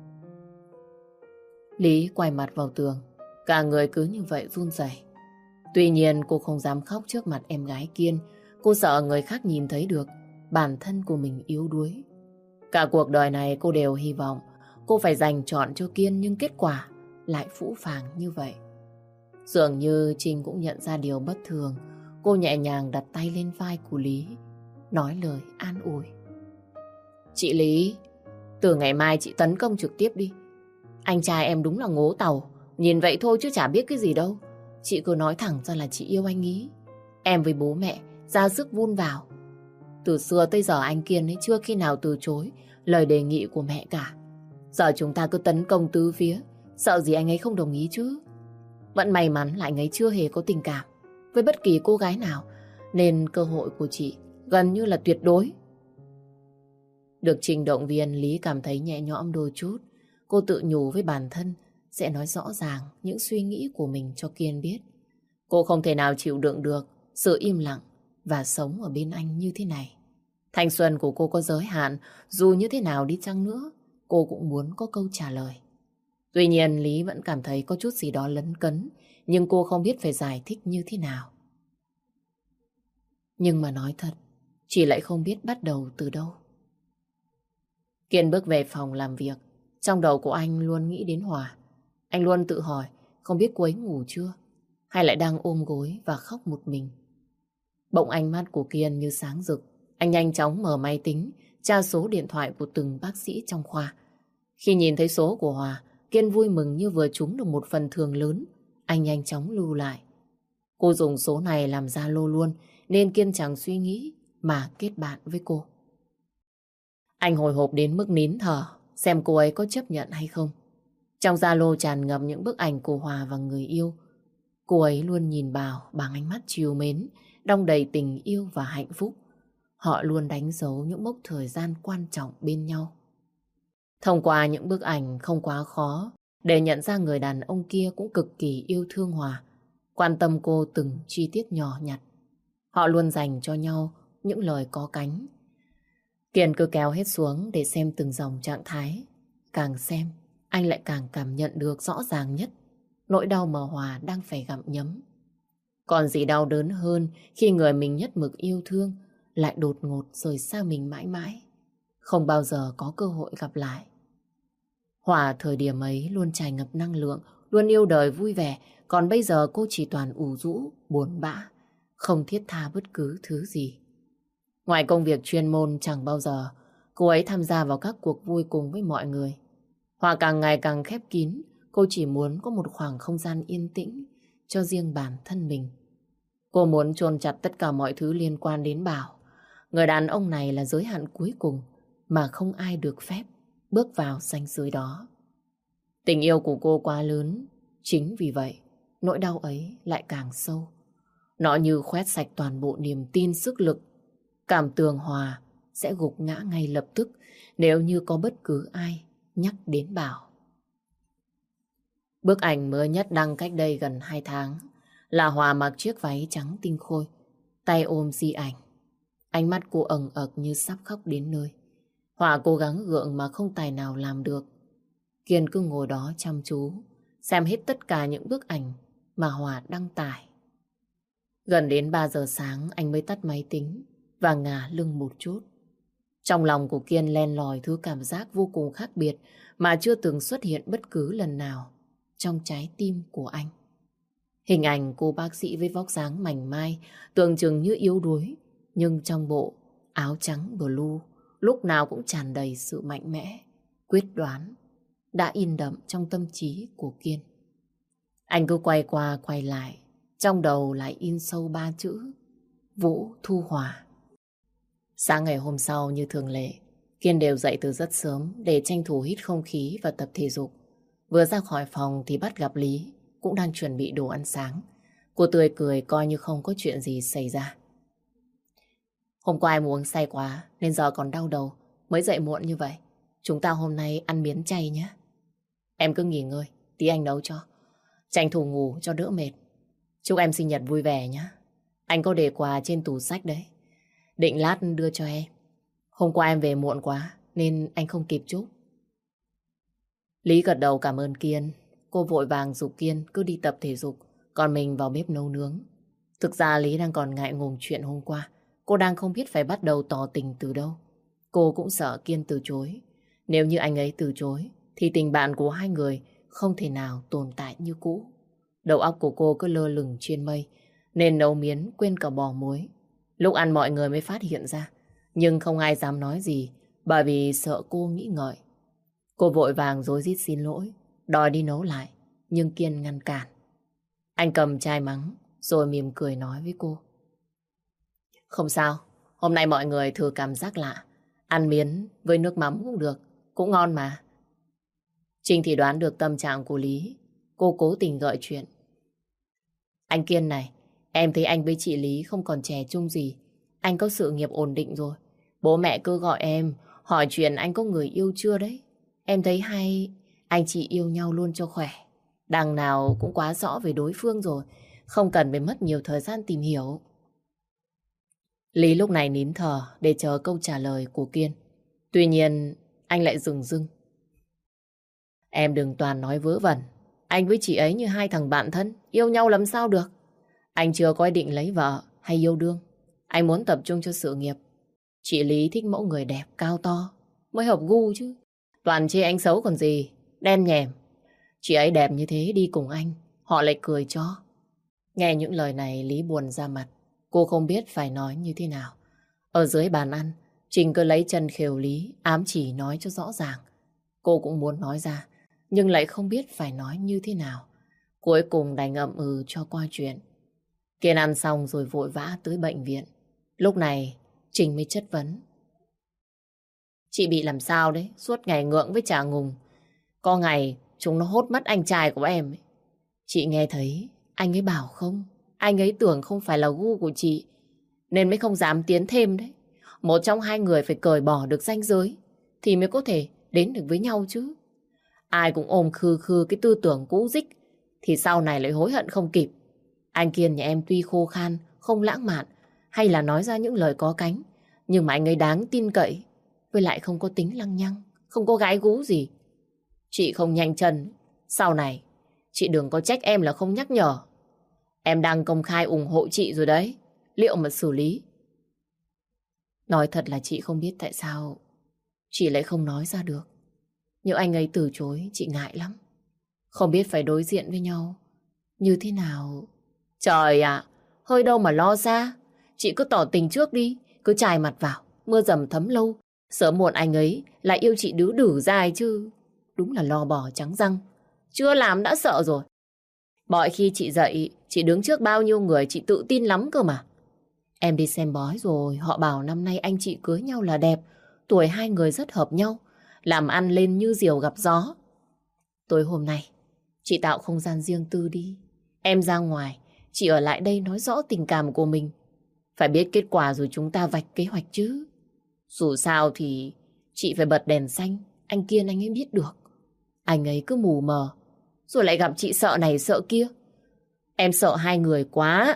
Lý quay mặt vào tường, cả người cứ như vậy run rẩy. Tuy nhiên cô không dám khóc trước mặt em gái Kiên. Cô sợ người khác nhìn thấy được bản thân của mình yếu đuối. Cả cuộc đời này cô đều hy vọng cô phải dành trọn cho Kiên, nhưng kết quả lại phũ phàng như vậy. Dường như Trinh cũng nhận ra điều bất thường. Cô nhẹ nhàng đặt tay lên vai của Lý, nói lời an ủi. Chị Lý, từ ngày mai chị tấn công trực tiếp đi. Anh trai em đúng là ngố tàu, nhìn vậy thôi chứ chả biết cái gì đâu. Chị cứ nói thẳng ra là chị yêu anh ý. Em với bố mẹ ra sức vun vào. Từ xưa tới giờ anh Kiên ấy chưa khi nào từ chối lời đề nghị của mẹ cả. Giờ chúng ta cứ tấn công tứ phía, sợ gì anh ấy không đồng ý chứ. Vẫn may mắn là anh ấy chưa hề có tình cảm với bất kỳ cô gái nào, nên cơ hội của chị gần như là tuyệt đối. Được Trình động viên, Lý cảm thấy nhẹ nhõm đôi chút. Cô tự nhủ với bản thân sẽ nói rõ ràng những suy nghĩ của mình cho Kiên biết. Cô không thể nào chịu đựng được sự im lặng và sống ở bên anh như thế này. Thanh xuân của cô có giới hạn, dù như thế nào đi chăng nữa, cô cũng muốn có câu trả lời. Tuy nhiên Lý vẫn cảm thấy có chút gì đó lấn cấn, nhưng cô không biết phải giải thích như thế nào. Nhưng mà nói thật, chị lại không biết bắt đầu từ đâu. Kiên bước về phòng làm việc. Trong đầu của anh luôn nghĩ đến Hòa. Anh luôn tự hỏi không biết cô ấy ngủ chưa, hay lại đang ôm gối và khóc một mình. Bỗng ánh mắt của Kiên như sáng rực. Anh nhanh chóng mở máy tính, tra số điện thoại của từng bác sĩ trong khoa. Khi nhìn thấy số của Hòa, Kiên vui mừng như vừa trúng được một phần thưởng lớn. Anh nhanh chóng lưu lại. Cô dùng số này làm Zalo luôn, nên Kiên chẳng suy nghĩ mà kết bạn với cô. Anh hồi hộp đến mức nín thở, xem cô ấy có chấp nhận hay không. Trong Zalo tràn ngập những bức ảnh của Hòa và người yêu. Cô ấy luôn nhìn Bảo bằng ánh mắt trìu mến, đong đầy tình yêu và hạnh phúc. Họ luôn đánh dấu những mốc thời gian quan trọng bên nhau. Thông qua những bức ảnh không quá khó để nhận ra người đàn ông kia cũng cực kỳ yêu thương Hòa, quan tâm cô từng chi tiết nhỏ nhặt. Họ luôn dành cho nhau những lời có cánh. Kiên cứ kéo hết xuống để xem từng dòng trạng thái. Càng xem, anh lại càng cảm nhận được rõ ràng nhất nỗi đau mà Hòa đang phải gặm nhấm. Còn gì đau đớn hơn khi người mình nhất mực yêu thương lại đột ngột rời xa mình mãi mãi, không bao giờ có cơ hội gặp lại. Hòa thời điểm ấy luôn tràn ngập năng lượng, luôn yêu đời vui vẻ, còn bây giờ cô chỉ toàn ủ rũ, buồn bã, không thiết tha bất cứ thứ gì. Ngoài công việc chuyên môn, chẳng bao giờ cô ấy tham gia vào các cuộc vui cùng với mọi người. Hòa càng ngày càng khép kín, cô chỉ muốn có một khoảng không gian yên tĩnh cho riêng bản thân mình. Cô muốn chôn chặt tất cả mọi thứ liên quan đến Bảo. Người đàn ông này là giới hạn cuối cùng mà không ai được phép bước vào ranh giới đó. Tình yêu của cô quá lớn, chính vì vậy nỗi đau ấy lại càng sâu. Nó như khoét sạch toàn bộ niềm tin, sức lực. Cảm tưởng Hòa sẽ gục ngã ngay lập tức nếu như có bất cứ ai nhắc đến Bảo. Bức ảnh mới nhất đăng cách đây gần 2 tháng là Hòa mặc chiếc váy trắng tinh khôi, tay ôm di ảnh. Ánh mắt cô ẩn ực như sắp khóc đến nơi. Hòa cố gắng gượng mà không tài nào làm được. Kiên cứ ngồi đó chăm chú, xem hết tất cả những bức ảnh mà Hòa đăng tải. Gần đến 3 giờ sáng anh mới tắt máy tính và ngả lưng một chút. Trong lòng của Kiên len lỏi thứ cảm giác vô cùng khác biệt mà chưa từng xuất hiện bất cứ lần nào trong trái tim của anh. Hình ảnh cô bác sĩ với vóc dáng mảnh mai, tưởng chừng như yếu đuối, nhưng trong bộ áo trắng blue lúc nào cũng tràn đầy sự mạnh mẽ, quyết đoán, đã in đậm trong tâm trí của Kiên. Anh cứ quay qua quay lại, trong đầu lại in sâu 3 chữ: Vũ Thu Hòa. Sáng ngày hôm sau như thường lệ, Kiên đều dậy từ rất sớm để tranh thủ hít không khí và tập thể dục. Vừa ra khỏi phòng thì bắt gặp Lý, cũng đang chuẩn bị đồ ăn sáng. Cô tươi cười coi như không có chuyện gì xảy ra. Hôm qua em uống say quá nên giờ còn đau đầu, mới dậy muộn như vậy. Chúng ta hôm nay ăn miến chay nhé. Em cứ nghỉ ngơi, tí anh nấu cho. Tranh thủ ngủ cho đỡ mệt. Chúc em sinh nhật vui vẻ nhé. Anh có để quà trên tủ sách đấy, định lát đưa cho em. Hôm qua em về muộn quá nên anh không kịp chúc. Lý gật đầu cảm ơn Kiên. Cô vội vàng giục Kiên cứ đi tập thể dục, còn mình vào bếp nấu nướng. Thực ra Lý đang còn ngại ngùng chuyện hôm qua. Cô đang không biết phải bắt đầu tỏ tình từ đâu. Cô cũng sợ Kiên từ chối. Nếu như anh ấy từ chối thì tình bạn của hai người không thể nào tồn tại như cũ. Đầu óc của cô cứ lơ lửng trên mây, nên nấu miến quên cả bỏ muối. Lúc ăn mọi người mới phát hiện ra, nhưng không ai dám nói gì bởi vì sợ cô nghĩ ngợi. Cô vội vàng rối rít xin lỗi, đòi đi nấu lại, nhưng Kiên ngăn cản. Anh cầm chai mắng rồi mỉm cười nói với cô: Không sao, hôm nay mọi người thử cảm giác lạ. Ăn miến với nước mắm cũng được, cũng ngon mà. Trinh thì đoán được tâm trạng của Lý. Cô cố tình gợi chuyện: Anh Kiên này, em thấy anh với chị Lý không còn trẻ trung gì. Anh có sự nghiệp ổn định rồi. Bố mẹ cứ gọi em, hỏi chuyện anh có người yêu chưa đấy. Em thấy hay, anh chị yêu nhau luôn cho khỏe. Đằng nào cũng quá rõ về đối phương rồi, không cần phải mất nhiều thời gian tìm hiểu. Lý lúc này nín thở để chờ câu trả lời của Kiên. Tuy nhiên, anh lại dừng dưng. Em đừng toàn nói vớ vẩn. Anh với chị ấy như hai thằng bạn thân, yêu nhau làm sao được. Anh chưa có ý định lấy vợ hay yêu đương. Anh muốn tập trung cho sự nghiệp. Chị Lý thích mẫu người đẹp, cao to, mới hợp gu chứ. Toàn chê anh xấu còn gì, đen nhèm. Chị ấy đẹp như thế đi cùng anh, họ lại cười cho. Nghe những lời này Lý buồn ra mặt. Cô không biết phải nói như thế nào. Ở dưới bàn ăn, Trình cứ lấy chân khều Lý, ám chỉ nói cho rõ ràng. Cô cũng muốn nói ra, nhưng lại không biết phải nói như thế nào. Cuối cùng đành ậm ừ cho qua chuyện. Kiên ăn xong rồi vội vã tới bệnh viện. Lúc này Trình mới chất vấn: Chị bị làm sao đấy? Suốt ngày ngượng với chả ngùng. Có ngày chúng nó hốt mất anh trai của em ấy. Chị nghe thấy anh ấy bảo không? Anh ấy tưởng không phải là gu của chị nên mới không dám tiến thêm đấy. Một trong hai người phải cởi bỏ được ranh giới thì mới có thể đến được với nhau chứ. Ai cũng ôm khư khư cái tư tưởng cũ dích thì sau này lại hối hận không kịp. Anh Kiên nhà em tuy khô khan, không lãng mạn hay là nói ra những lời có cánh, nhưng mà anh ấy đáng tin cậy, với lại không có tính lăng nhăng, không có gái gú gì. Chị không nhanh chân, sau này chị đừng có trách em là không nhắc nhở. Em đang công khai ủng hộ chị rồi đấy, liệu mà xử lý. Nói thật là chị không biết tại sao chị lại không nói ra được. Nhưng anh ấy từ chối chị ngại lắm. Không biết phải đối diện với nhau như thế nào. Trời ạ, hơi đâu mà lo xa. Chị cứ tỏ tình trước đi, cứ chài mặt vào, mưa dầm thấm lâu. Sớm muộn anh ấy lại yêu chị đứ đử dài chứ. Đúng là lo bò trắng răng. Chưa làm đã sợ rồi. Mọi khi chị dậy, chị đứng trước bao nhiêu người chị tự tin lắm cơ mà. Em đi xem bói rồi, họ bảo năm nay anh chị cưới nhau là đẹp. Tuổi hai người rất hợp nhau, làm ăn lên như diều gặp gió. Tối hôm nay, chị tạo không gian riêng tư đi. Em ra ngoài, chị ở lại đây nói rõ tình cảm của mình. Phải biết kết quả rồi chúng ta vạch kế hoạch chứ. Dù sao thì chị phải bật đèn xanh, anh Kiên anh ấy biết được. Anh ấy cứ mù mờ, rồi lại gặp chị sợ này sợ kia. Em sợ hai người quá.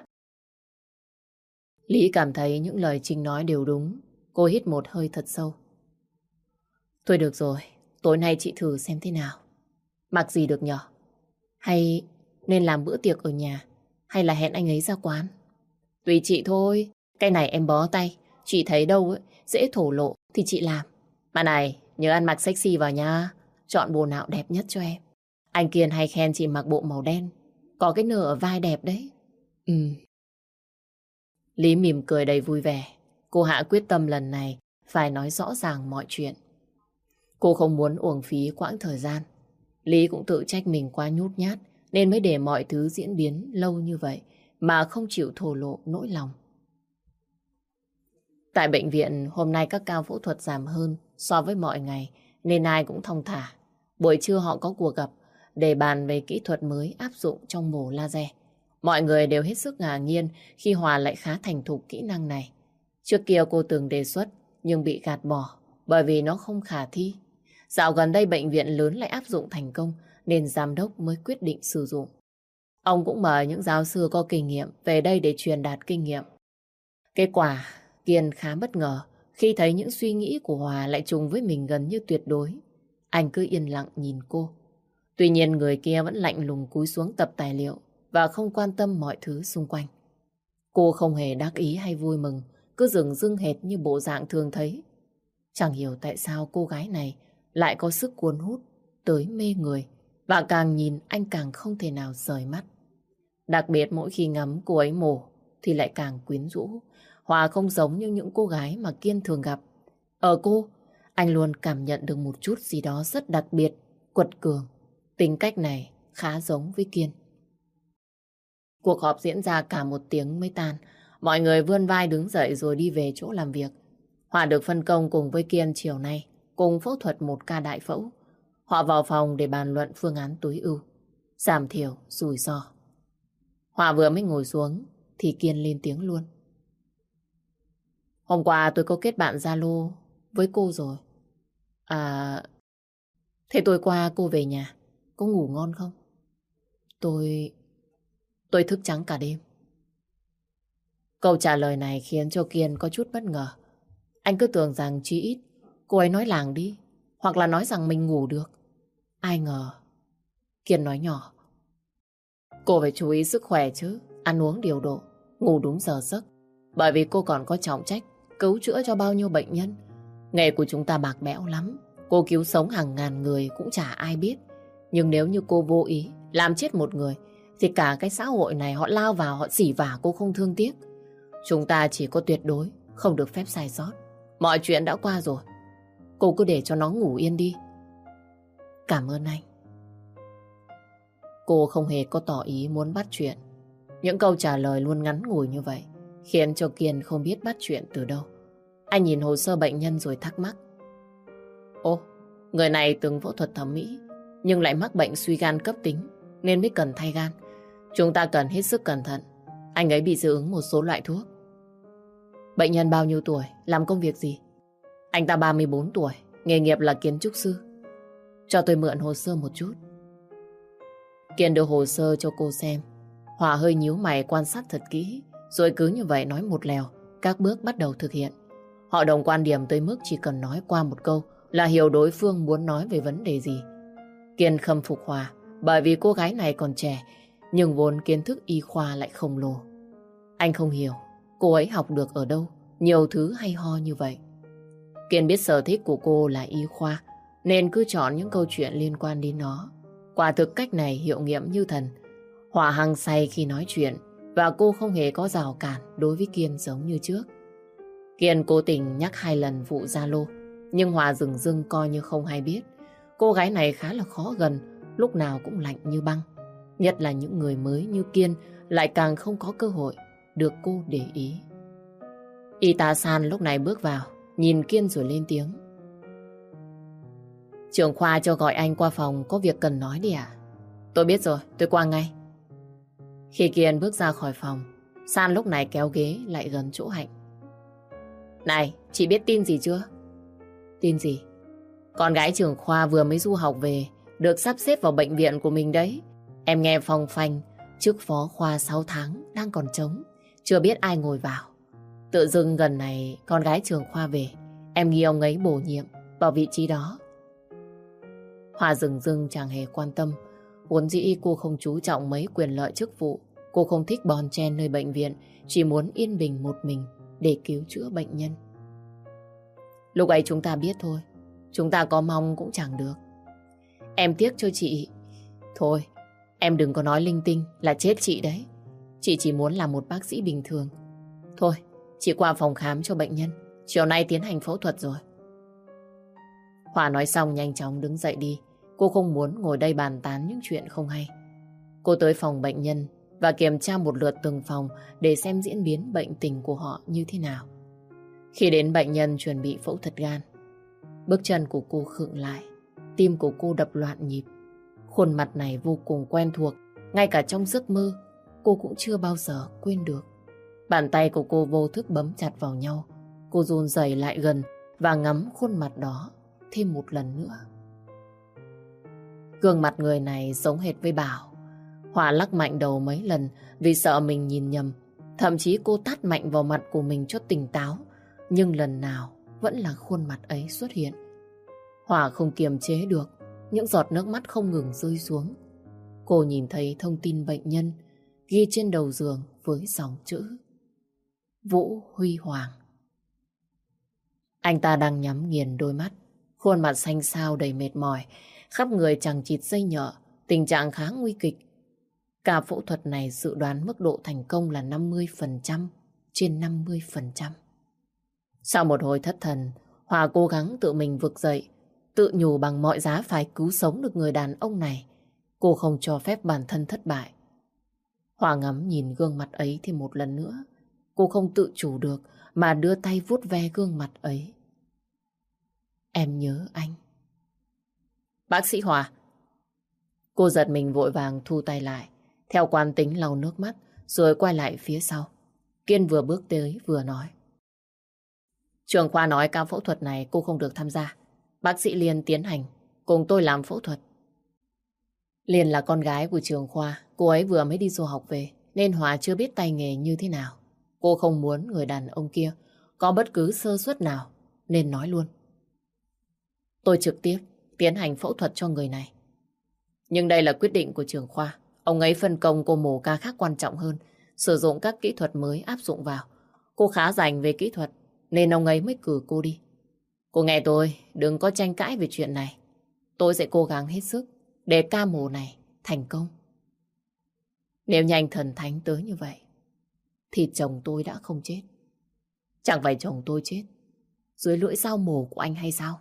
Lý cảm thấy những lời Trinh nói đều đúng. Cô hít một hơi thật sâu. Thôi được rồi, tối nay chị thử xem thế nào. Mặc gì được nhở? Hay nên làm bữa tiệc ở nhà, hay là hẹn anh ấy ra quán? Tùy chị thôi, cái này em bó tay. Chị thấy đâu ấy, dễ thổ lộ thì chị làm. Mà này, nhớ ăn mặc sexy vào nha. Chọn bộ nào đẹp nhất cho em. Anh Kiên hay khen chị mặc bộ màu đen, có cái nơ ở vai đẹp đấy. Ừ. Lý mỉm cười đầy vui vẻ. Cô hạ quyết tâm lần này phải nói rõ ràng mọi chuyện. Cô không muốn uổng phí quãng thời gian. Lý cũng tự trách mình quá nhút nhát nên mới để mọi thứ diễn biến lâu như vậy mà không chịu thổ lộ nỗi lòng. Tại bệnh viện hôm nay các ca phẫu thuật giảm hơn so với mọi ngày nên ai cũng thong thả. Buổi trưa họ có cuộc gặp để bàn về kỹ thuật mới áp dụng trong mổ laser. Mọi người đều hết sức ngạc nhiên khi Hòa lại khá thành thục kỹ năng này. Trước kia cô từng đề xuất nhưng bị gạt bỏ bởi vì nó không khả thi. Dạo gần đây bệnh viện lớn lại áp dụng thành công nên giám đốc mới quyết định sử dụng. Ông cũng mời những giáo sư có kinh nghiệm về đây để truyền đạt kinh nghiệm. Kết quả, Kiên khá bất ngờ khi thấy những suy nghĩ của Hòa lại trùng với mình gần như tuyệt đối. Anh cứ yên lặng nhìn cô. Tuy nhiên người kia vẫn lạnh lùng cúi xuống tập tài liệu và không quan tâm mọi thứ xung quanh. Cô không hề đắc ý hay vui mừng, cứ dửng dưng hệt như bộ dạng thường thấy. Chẳng hiểu tại sao cô gái này lại có sức cuốn hút tới mê người và càng nhìn anh càng không thể nào rời mắt. Đặc biệt mỗi khi ngắm cô ấy mổ thì lại càng quyến rũ. Hòa không giống như những cô gái mà Kiên thường gặp. Ở cô, anh luôn cảm nhận được một chút gì đó rất đặc biệt, quật cường. Tính cách này khá giống với Kiên. Cuộc họp diễn ra cả một tiếng mới tan. Mọi người vươn vai đứng dậy rồi đi về chỗ làm việc. Hòa được phân công cùng với Kiên chiều nay, cùng phẫu thuật một ca đại phẫu. Họ vào phòng để bàn luận phương án tối ưu, giảm thiểu rủi ro. Hòa vừa mới ngồi xuống thì Kiên lên tiếng luôn. Hôm qua tôi có kết bạn Zalo với cô rồi. À, thế tối qua cô về nhà, có ngủ ngon không? Tôi thức trắng cả đêm. Câu trả lời này khiến cho Kiên có chút bất ngờ. Anh cứ tưởng rằng chí ít cô ấy nói làng đi, hoặc là nói rằng mình ngủ được. Ai ngờ Kiên nói nhỏ. Cô phải chú ý sức khỏe chứ, ăn uống điều độ, ngủ đúng giờ giấc. Bởi vì cô còn có trọng trách cứu chữa cho bao nhiêu bệnh nhân. Nghề của chúng ta bạc bẽo lắm. Cô cứu sống hàng ngàn người cũng chả ai biết. Nhưng nếu như cô vô ý làm chết một người thì cả cái xã hội này họ lao vào, họ xỉ vả cô không thương tiếc. Chúng ta chỉ có tuyệt đối không được phép sai sót. Mọi chuyện đã qua rồi, cô cứ để cho nó ngủ yên đi. Cảm ơn anh. Cô không hề có tỏ ý muốn bắt chuyện. Những câu trả lời luôn ngắn ngủi như vậy khiến cho Kiên không biết bắt chuyện từ đâu. Anh nhìn hồ sơ bệnh nhân rồi thắc mắc. Ô, người này từng phẫu thuật thẩm mỹ nhưng lại mắc bệnh suy gan cấp tính nên mới cần thay gan. Chúng ta cần hết sức cẩn thận. Anh ấy bị dị ứng một số loại thuốc. Bệnh nhân bao nhiêu tuổi, làm công việc gì? Anh ta 34 tuổi, nghề nghiệp là kiến trúc sư. Cho tôi mượn hồ sơ một chút. Kiên đưa hồ sơ cho cô xem. Hòa hơi nhíu mày quan sát thật kỹ, rồi cứ như vậy nói một lèo, các bước bắt đầu thực hiện. Họ đồng quan điểm tới mức chỉ cần nói qua một câu là hiểu đối phương muốn nói về vấn đề gì. Kiên khâm phục Hòa, bởi vì cô gái này còn trẻ, nhưng vốn kiến thức y khoa lại khổng lồ. Anh không hiểu cô ấy học được ở đâu nhiều thứ hay ho như vậy. Kiên biết sở thích của cô là y khoa, nên cứ chọn những câu chuyện liên quan đến nó. Quả thực cách này hiệu nghiệm như thần. Hòa hăng say khi nói chuyện, và cô không hề có rào cản đối với Kiên giống như trước. Kiên cố tình nhắc 2 lần vụ Zalo, nhưng Hòa dửng dưng coi như không hay biết. Cô gái này khá là khó gần, lúc nào cũng lạnh như băng. Nhất là những người mới như Kiên lại càng không có cơ hội được cô để ý. Y tá San lúc này bước vào, nhìn Kiên rồi lên tiếng. Trưởng khoa cho gọi anh qua phòng, có việc cần nói đi ạ. Tôi biết rồi, tôi qua ngay. Khi Kiên bước ra khỏi phòng, San lúc này kéo ghế lại gần chỗ Hạnh. Này, chị biết tin gì chưa? Tin gì? Con gái trưởng khoa vừa mới du học về, được sắp xếp vào bệnh viện của mình đấy. Em nghe phong phanh, chức phó khoa 6 tháng đang còn trống, chưa biết ai ngồi vào. Tự dưng gần này con gái trưởng khoa về, em nghi ông ấy bổ nhiệm vào vị trí đó. Hòa dừng dưng chẳng hề quan tâm. Vốn dĩ cô không chú trọng mấy quyền lợi chức vụ. Cô không thích bon chen nơi bệnh viện, chỉ muốn yên bình một mình để cứu chữa bệnh nhân. Lúc ấy chúng ta biết thôi, chúng ta có mong cũng chẳng được. Em tiếc cho chị. Thôi, em đừng có nói linh tinh là chết chị đấy. Chị chỉ muốn là một bác sĩ bình thường. Thôi, chị qua phòng khám cho bệnh nhân. Chiều nay tiến hành phẫu thuật rồi. Hòa nói xong nhanh chóng đứng dậy đi. Cô không muốn ngồi đây bàn tán những chuyện không hay. Cô tới phòng bệnh nhân và kiểm tra một lượt từng phòng để xem diễn biến bệnh tình của họ như thế nào. Khi đến bệnh nhân chuẩn bị phẫu thuật gan, bước chân của cô khựng lại, tim của cô đập loạn nhịp. Khuôn mặt này vô cùng quen thuộc, ngay cả trong giấc mơ, cô cũng chưa bao giờ quên được. Bàn tay của cô vô thức bấm chặt vào nhau. Cô run rẩy lại gần và ngắm khuôn mặt đó thêm một lần nữa. Gương mặt người này giống hệt với Bảo. Hòa lắc mạnh đầu mấy lần vì sợ mình nhìn nhầm. Thậm chí cô tát mạnh vào mặt của mình cho tỉnh táo. Nhưng lần nào vẫn là khuôn mặt ấy xuất hiện. Hòa không kiềm chế được, những giọt nước mắt không ngừng rơi xuống. Cô nhìn thấy thông tin bệnh nhân ghi trên đầu giường với dòng chữ Vũ Huy Hoàng. Anh ta đang nhắm nghiền đôi mắt, khuôn mặt xanh xao đầy mệt mỏi, khắp người chằng chịt dây nhợ, tình trạng khá nguy kịch. Ca phẫu thuật này dự đoán mức độ thành công là 50% trên 50%. Sau một hồi thất thần, Hòa cố gắng tự mình vực dậy, tự nhủ bằng mọi giá phải cứu sống được người đàn ông này. Cô không cho phép bản thân thất bại. Hòa ngắm nhìn gương mặt ấy thêm một lần nữa. Cô không tự chủ được mà đưa tay vuốt ve gương mặt ấy. Em nhớ anh. Bác sĩ Hòa. Cô giật mình vội vàng thu tay lại, theo quán tính lau nước mắt, rồi quay lại phía sau. Kiên vừa bước tới vừa nói. Trưởng khoa nói ca phẫu thuật này cô không được tham gia. Bác sĩ Liên tiến hành, cùng tôi làm phẫu thuật. Liên là con gái của trưởng khoa, cô ấy vừa mới đi du học về, nên Hòa chưa biết tay nghề như thế nào. Cô không muốn người đàn ông kia có bất cứ sơ suất nào, nên nói luôn. Tôi trực tiếp tiến hành phẫu thuật cho người này. Nhưng đây là quyết định của trưởng khoa. Ông ấy phân công cô mổ ca khác quan trọng hơn, sử dụng các kỹ thuật mới áp dụng vào. Cô khá rành về kỹ thuật, nên ông ấy mới cử cô đi. Cô nghe tôi, đừng có tranh cãi về chuyện này. Tôi sẽ cố gắng hết sức để ca mổ này thành công. Nếu nhanh thần thánh tới như vậy, thì chồng tôi đã không chết. Chẳng phải chồng tôi chết dưới lưỡi dao mổ của anh hay sao?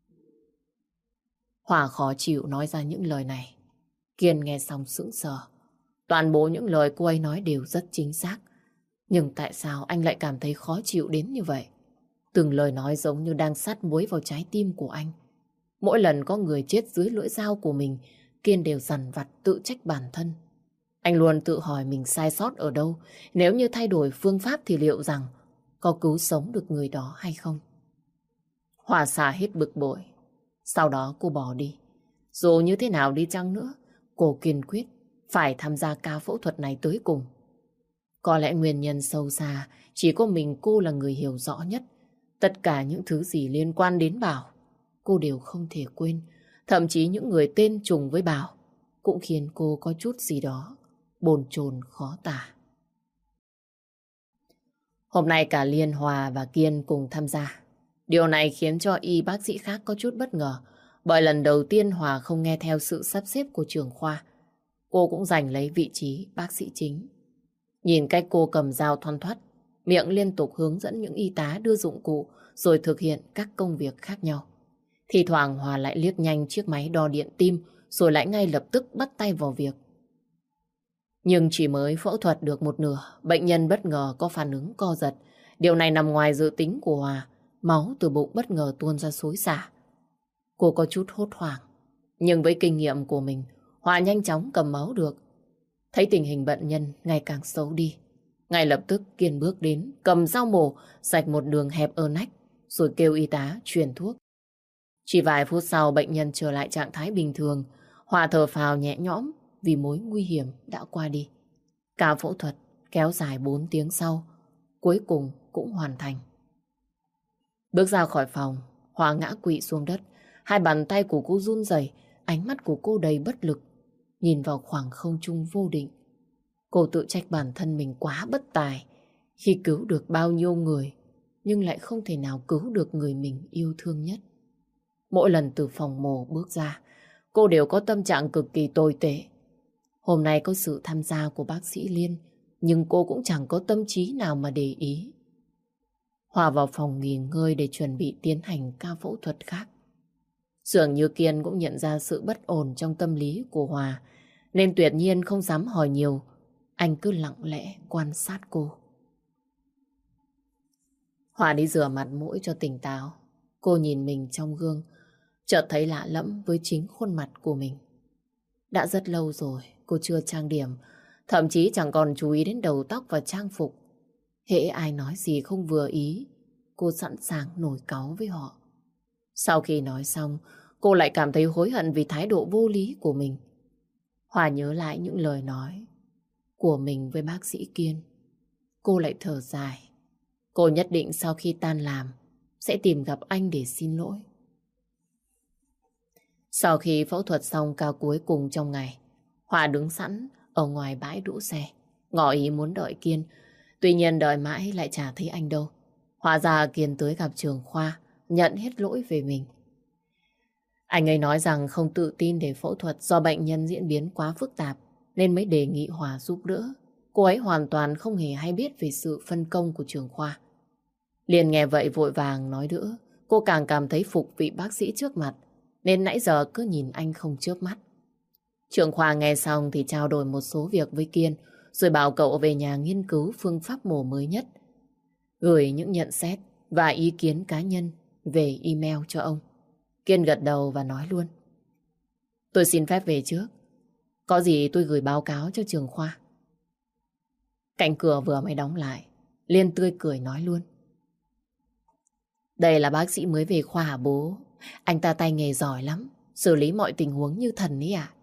Hòa khó chịu nói ra những lời này. Kiên nghe xong sững sờ. Toàn bộ những lời cô ấy nói đều rất chính xác. Nhưng tại sao anh lại cảm thấy khó chịu đến như vậy? Từng lời nói giống như đang sát muối vào trái tim của anh. Mỗi lần có người chết dưới lưỡi dao của mình, Kiên đều dằn vặt tự trách bản thân. Anh luôn tự hỏi mình sai sót ở đâu. Nếu như thay đổi phương pháp thì liệu rằng có cứu sống được người đó hay không? Hòa xả hết bực bội. Sau đó cô bỏ đi. Dù như thế nào đi chăng nữa, cô kiên quyết phải tham gia ca phẫu thuật này tới cùng. Có lẽ nguyên nhân sâu xa chỉ có mình cô là người hiểu rõ nhất. Tất cả những thứ gì liên quan đến Bảo, cô đều không thể quên. Thậm chí những người tên trùng với Bảo cũng khiến cô có chút gì đó bồn chồn khó tả. Hôm nay cả Liên, Hòa và Kiên cùng tham gia. Điều này khiến cho y bác sĩ khác có chút bất ngờ, bởi lần đầu tiên Hòa không nghe theo sự sắp xếp của trưởng khoa. Cô cũng giành lấy vị trí bác sĩ chính. Nhìn cách cô cầm dao thoăn thoắt, miệng liên tục hướng dẫn những y tá đưa dụng cụ rồi thực hiện các công việc khác nhau. Thì thoảng Hòa lại liếc nhanh chiếc máy đo điện tim rồi lại ngay lập tức bắt tay vào việc. Nhưng chỉ mới phẫu thuật được một nửa, bệnh nhân bất ngờ có phản ứng co giật. Điều này nằm ngoài dự tính của Hòa. Máu từ bụng bất ngờ tuôn ra xối xả. Cô có chút hốt hoảng. Nhưng với kinh nghiệm của mình, Hòa nhanh chóng cầm máu được. Thấy tình hình bệnh nhân ngày càng xấu đi, Ngay lập tức Kiên bước đến, cầm dao mổ, rạch một đường hẹp ở nách, rồi kêu y tá truyền thuốc. Chỉ vài phút sau bệnh nhân trở lại trạng thái bình thường, Hòa thở phào nhẹ nhõm vì mối nguy hiểm đã qua đi. Ca phẫu thuật kéo dài 4 tiếng sau, cuối cùng cũng hoàn thành. Bước ra khỏi phòng, Hòa ngã quỵ xuống đất, hai bàn tay của cô run rẩy, ánh mắt của cô đầy bất lực, nhìn vào khoảng không trung vô định. Cô tự trách bản thân mình quá bất tài khi cứu được bao nhiêu người, nhưng lại không thể nào cứu được người mình yêu thương nhất. Mỗi lần từ phòng mổ bước ra, cô đều có tâm trạng cực kỳ tồi tệ. Hôm nay có sự tham gia của bác sĩ Liên, nhưng cô cũng chẳng có tâm trí nào mà để ý. Hòa vào phòng nghỉ ngơi để chuẩn bị tiến hành ca phẫu thuật khác. Dường như Kiên cũng nhận ra sự bất ổn trong tâm lý của Hòa, nên tuyệt nhiên không dám hỏi nhiều. Anh cứ lặng lẽ quan sát cô. Hòa đi rửa mặt mũi cho tỉnh táo. Cô nhìn mình trong gương, chợt thấy lạ lẫm với chính khuôn mặt của mình. Đã rất lâu rồi cô chưa trang điểm, thậm chí chẳng còn chú ý đến đầu tóc và trang phục. Hễ ai nói gì không vừa ý, cô sẵn sàng nổi cáu với họ. Sau khi nói xong, cô lại cảm thấy hối hận vì thái độ vô lý của mình. Hòa nhớ lại những lời nói của mình với bác sĩ Kiên. Cô lại thở dài. Cô nhất định sau khi tan làm sẽ tìm gặp anh để xin lỗi. Sau khi phẫu thuật xong ca cuối cùng trong ngày, Hòa đứng sẵn ở ngoài bãi đỗ xe, ngỏ ý muốn đợi Kiên. Tuy nhiên đợi mãi lại chả thấy anh đâu. Hóa ra Kiên tới gặp Trường Khoa, nhận hết lỗi về mình. Anh ấy nói rằng không tự tin để phẫu thuật do bệnh nhân diễn biến quá phức tạp, nên mới đề nghị Hòa giúp đỡ. Cô ấy hoàn toàn không hề hay biết về sự phân công của Trường Khoa. Liền nghe vậy vội vàng nói đỡ. Cô càng cảm thấy phục vị bác sĩ trước mặt, nên nãy giờ cứ nhìn anh không chớp mắt. Trường Khoa nghe xong thì trao đổi một số việc với Kiên, rồi bảo cậu về nhà nghiên cứu phương pháp mổ mới nhất, gửi những nhận xét và ý kiến cá nhân về email cho ông. Kiên gật đầu và nói luôn: tôi xin phép về trước. Có gì tôi gửi báo cáo cho Trường Khoa. Cạnh cửa vừa mới đóng lại, Liên tươi cười nói luôn: đây là bác sĩ mới về khoa hả bố? Anh ta tay nghề giỏi lắm, xử lý mọi tình huống như thần ấy à?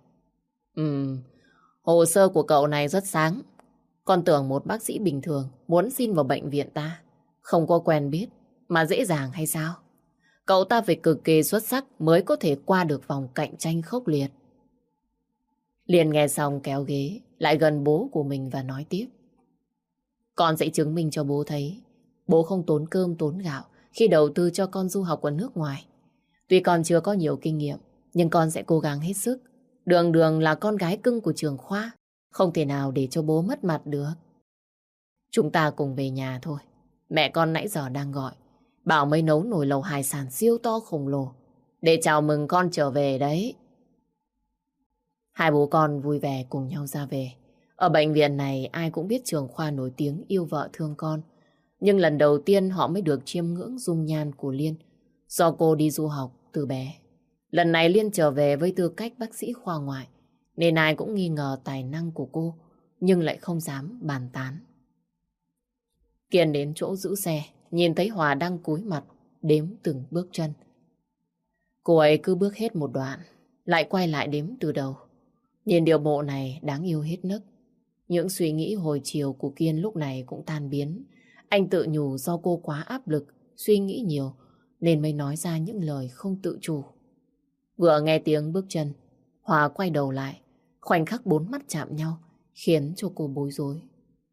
Hồ sơ của cậu này rất sáng. Con tưởng một bác sĩ bình thường muốn xin vào bệnh viện ta, không có quen biết mà dễ dàng hay sao? Cậu ta phải cực kỳ xuất sắc mới có thể qua được vòng cạnh tranh khốc liệt. Liền nghe xong kéo ghế lại gần bố của mình và nói tiếp: con sẽ chứng minh cho bố thấy bố không tốn cơm tốn gạo khi đầu tư cho con du học ở nước ngoài. Tuy con chưa có nhiều kinh nghiệm, nhưng con sẽ cố gắng hết sức. Đường Đường là con gái cưng của Trường Khoa, không thể nào để cho bố mất mặt được. Chúng ta cùng về nhà thôi. Mẹ con nãy giờ đang gọi, bảo mới nấu nồi lẩu hải sản siêu to khổng lồ để chào mừng con trở về đấy. Hai bố con vui vẻ cùng nhau ra về. Ở bệnh viện này ai cũng biết Trường Khoa nổi tiếng yêu vợ thương con. Nhưng lần đầu tiên họ mới được chiêm ngưỡng dung nhan của Liên, do cô đi du học từ bé. Lần này Liên trở về với tư cách bác sĩ khoa ngoại, nên ai cũng nghi ngờ tài năng của cô, nhưng lại không dám bàn tán. Kiên đến chỗ giữ xe, nhìn thấy Hòa đang cúi mặt, đếm từng bước chân. Cô ấy cứ bước hết một đoạn, lại quay lại đếm từ đầu. Nhìn điều bộ này đáng yêu hết nấc. Những suy nghĩ hồi chiều của Kiên lúc này cũng tan biến. Anh tự nhủ do cô quá áp lực, suy nghĩ nhiều, nên mới nói ra những lời không tự chủ. Vừa nghe tiếng bước chân, Hòa quay đầu lại, khoảnh khắc bốn mắt chạm nhau, khiến cho cô bối rối.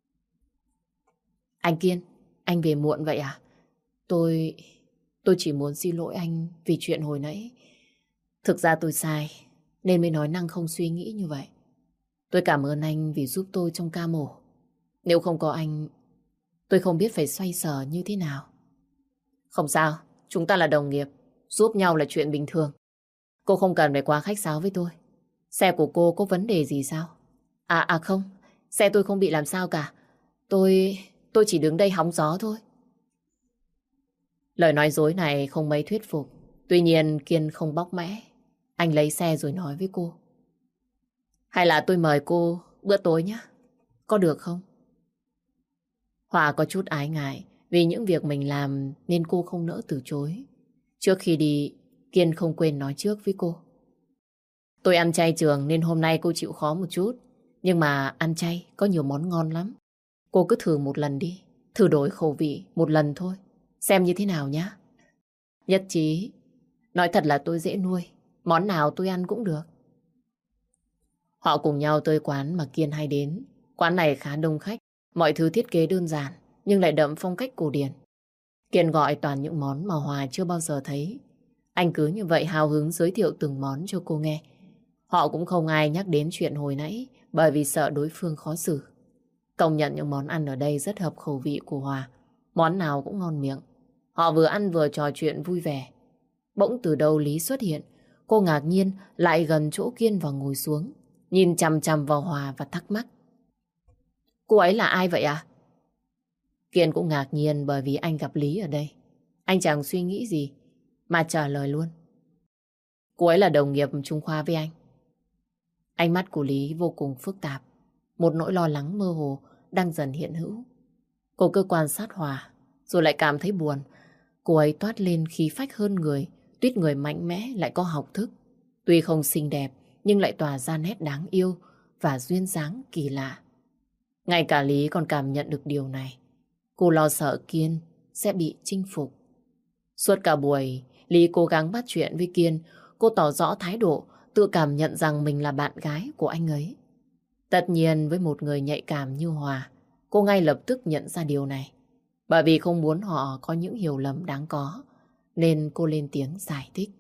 Anh Kiên, anh về muộn vậy à? Tôi chỉ muốn xin lỗi anh vì chuyện hồi nãy. Thực ra tôi sai, nên mới nói năng không suy nghĩ như vậy. Tôi cảm ơn anh vì giúp tôi trong ca mổ. Nếu không có anh, tôi không biết phải xoay sở như thế nào. Không sao, chúng ta là đồng nghiệp, giúp nhau là chuyện bình thường. Cô không cần phải quá khách sáo với tôi. Xe của cô có vấn đề gì sao? Không, xe tôi không bị làm sao cả. Tôi chỉ đứng đây hóng gió thôi. Lời nói dối này không mấy thuyết phục. Tuy nhiên Kiên không bóc mẽ. Anh lấy xe rồi nói với cô: hay là tôi mời cô bữa tối nhé, có được không? Hòa có chút ái ngại vì những việc mình làm nên cô không nỡ từ chối. Trước khi đi, Kiên không quên nói trước với cô. Tôi ăn chay trường nên hôm nay cô chịu khó một chút. Nhưng mà ăn chay có nhiều món ngon lắm. Cô cứ thử một lần đi. Thử đổi khẩu vị một lần thôi. Xem như thế nào nhá. Nhất trí. Nói thật là tôi dễ nuôi. Món nào tôi ăn cũng được. Họ cùng nhau tới quán mà Kiên hay đến. Quán này khá đông khách. Mọi thứ thiết kế đơn giản nhưng lại đậm phong cách cổ điển. Kiên gọi toàn những món mà Hòa chưa bao giờ thấy. Anh cứ như vậy hào hứng giới thiệu từng món cho cô nghe. Họ cũng không ai nhắc đến chuyện hồi nãy bởi vì sợ đối phương khó xử. Công nhận những món ăn ở đây rất hợp khẩu vị của Hòa. Món nào cũng ngon miệng. Họ vừa ăn vừa trò chuyện vui vẻ. Bỗng từ đâu Lý xuất hiện. Cô ngạc nhiên lại gần chỗ Kiên và ngồi xuống. Nhìn chằm chằm vào Hòa và thắc mắc. Cô ấy là ai vậy à? Kiên cũng ngạc nhiên bởi vì anh gặp Lý ở đây. Anh chẳng suy nghĩ gì mà trả lời luôn. Cô ấy là đồng nghiệp chung khoa với anh. Ánh mắt của Lý vô cùng phức tạp. Một nỗi lo lắng mơ hồ đang dần hiện hữu. Cô cứ quan sát Hòa rồi lại cảm thấy buồn. Cô ấy toát lên khí phách hơn người. Tuyết người mạnh mẽ lại có học thức. Tuy không xinh đẹp nhưng lại tỏa ra nét đáng yêu và duyên dáng kỳ lạ. Ngay cả Lý còn cảm nhận được điều này. Cô lo sợ Kiên sẽ bị chinh phục. Suốt cả buổi, Lý cố gắng bắt chuyện với Kiên. Cô tỏ rõ thái độ, tự cảm nhận rằng mình là bạn gái của anh ấy. Tất nhiên với một người nhạy cảm như Hòa, cô ngay lập tức nhận ra điều này. Bởi vì không muốn họ có những hiểu lầm đáng có, nên cô lên tiếng giải thích.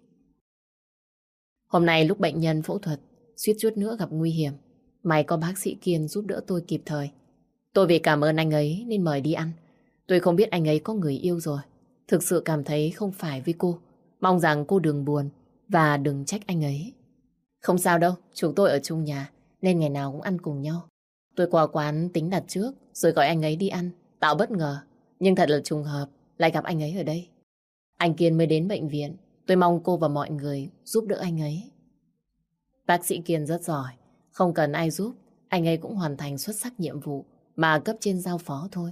Hôm nay lúc bệnh nhân phẫu thuật, suýt chút nữa gặp nguy hiểm. May có bác sĩ Kiên giúp đỡ tôi kịp thời. Tôi vì cảm ơn anh ấy nên mời đi ăn. Tôi không biết anh ấy có người yêu rồi. Thực sự cảm thấy không phải với cô. Mong rằng cô đừng buồn và đừng trách anh ấy. Không sao đâu, chúng tôi ở chung nhà nên ngày nào cũng ăn cùng nhau. Tôi qua quán tính đặt trước rồi gọi anh ấy đi ăn, tạo bất ngờ. Nhưng thật là trùng hợp lại gặp anh ấy ở đây. Anh Kiên mới đến bệnh viện. Tôi mong cô và mọi người giúp đỡ anh ấy. Bác sĩ Kiên rất giỏi. Không cần ai giúp, anh ấy cũng hoàn thành xuất sắc nhiệm vụ mà cấp trên giao phó thôi.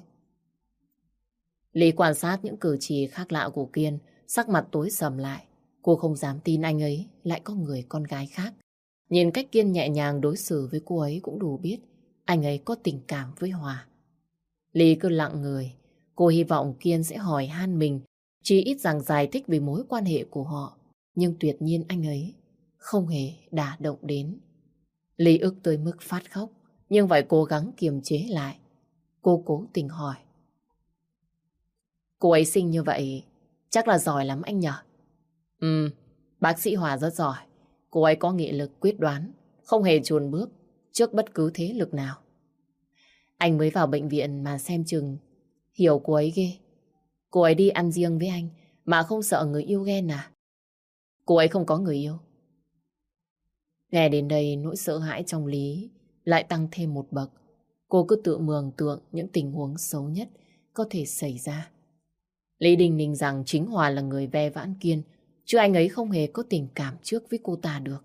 Lý quan sát những cử chỉ khác lạ của Kiên, sắc mặt tối sầm lại. Cô không dám tin anh ấy lại có người con gái khác. Nhìn cách Kiên nhẹ nhàng đối xử với cô ấy cũng đủ biết anh ấy có tình cảm với Hòa. Lý cứ lặng người. Cô hy vọng Kiên sẽ hỏi han mình, chỉ ít rằng giải thích về mối quan hệ của họ. Nhưng tuyệt nhiên anh ấy không hề đả động đến. Lý ức tới mức phát khóc, nhưng phải cố gắng kiềm chế lại. Cô cố tình hỏi. Cô ấy xinh như vậy, chắc là giỏi lắm anh nhở? Bác sĩ Hòa rất giỏi. Cô ấy có nghị lực quyết đoán, không hề chùn bước trước bất cứ thế lực nào. Anh mới vào bệnh viện mà xem chừng hiểu cô ấy ghê. Cô ấy đi ăn riêng với anh mà không sợ người yêu ghen à? Cô ấy không có người yêu. Nghe đến đây nỗi sợ hãi trong Lý lại tăng thêm một bậc. Cô cứ tự mường tượng những tình huống xấu nhất có thể xảy ra. Lý đinh ninh rằng chính Hòa là người ve vãn Kiên, chứ anh ấy không hề có tình cảm trước với cô ta được.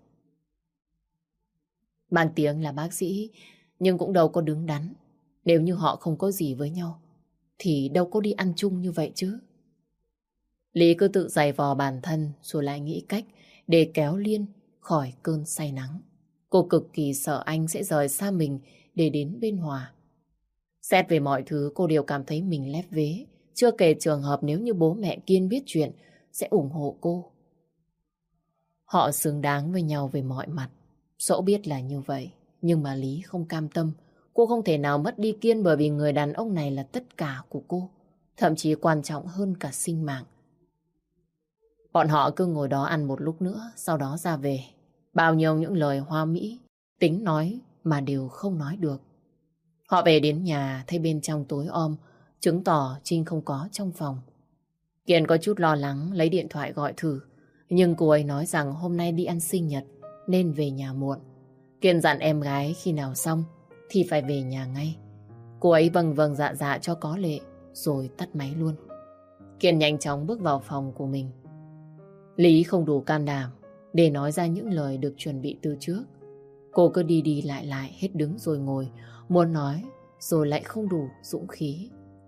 Mang tiếng là bác sĩ, nhưng cũng đâu có đứng đắn. Nếu như họ không có gì với nhau, thì đâu có đi ăn chung như vậy chứ. Lý cứ tự giày vò bản thân rồi lại nghĩ cách để kéo Liên khỏi cơn say nắng. Cô cực kỳ sợ anh sẽ rời xa mình để đến bên Hòa. Xét về mọi thứ cô đều cảm thấy mình lép vế. Chưa kể trường hợp nếu như bố mẹ Kiên biết chuyện sẽ ủng hộ cô. Họ xứng đáng với nhau về mọi mặt. Dẫu biết là như vậy, nhưng mà Lý không cam tâm. Cô không thể nào mất đi Kiên bởi vì người đàn ông này là tất cả của cô. Thậm chí quan trọng hơn cả sinh mạng. Bọn họ cứ ngồi đó ăn một lúc nữa, sau đó ra về. Bao nhiêu những lời hoa mỹ, tính nói mà đều không nói được. Họ về đến nhà thấy bên trong tối om, chứng tỏ Trinh không có trong phòng. Kiên có chút lo lắng lấy điện thoại gọi thử, nhưng cô ấy nói rằng hôm nay đi ăn sinh nhật nên về nhà muộn. Kiên dặn em gái khi nào xong thì phải về nhà ngay. Cô ấy vâng vâng dạ dạ cho có lệ rồi tắt máy luôn. Kiên nhanh chóng bước vào phòng của mình. Lý không đủ can đảm để nói ra những lời được chuẩn bị từ trước. Cô cứ đi đi lại lại hết đứng rồi ngồi, muốn nói rồi lại không đủ dũng khí.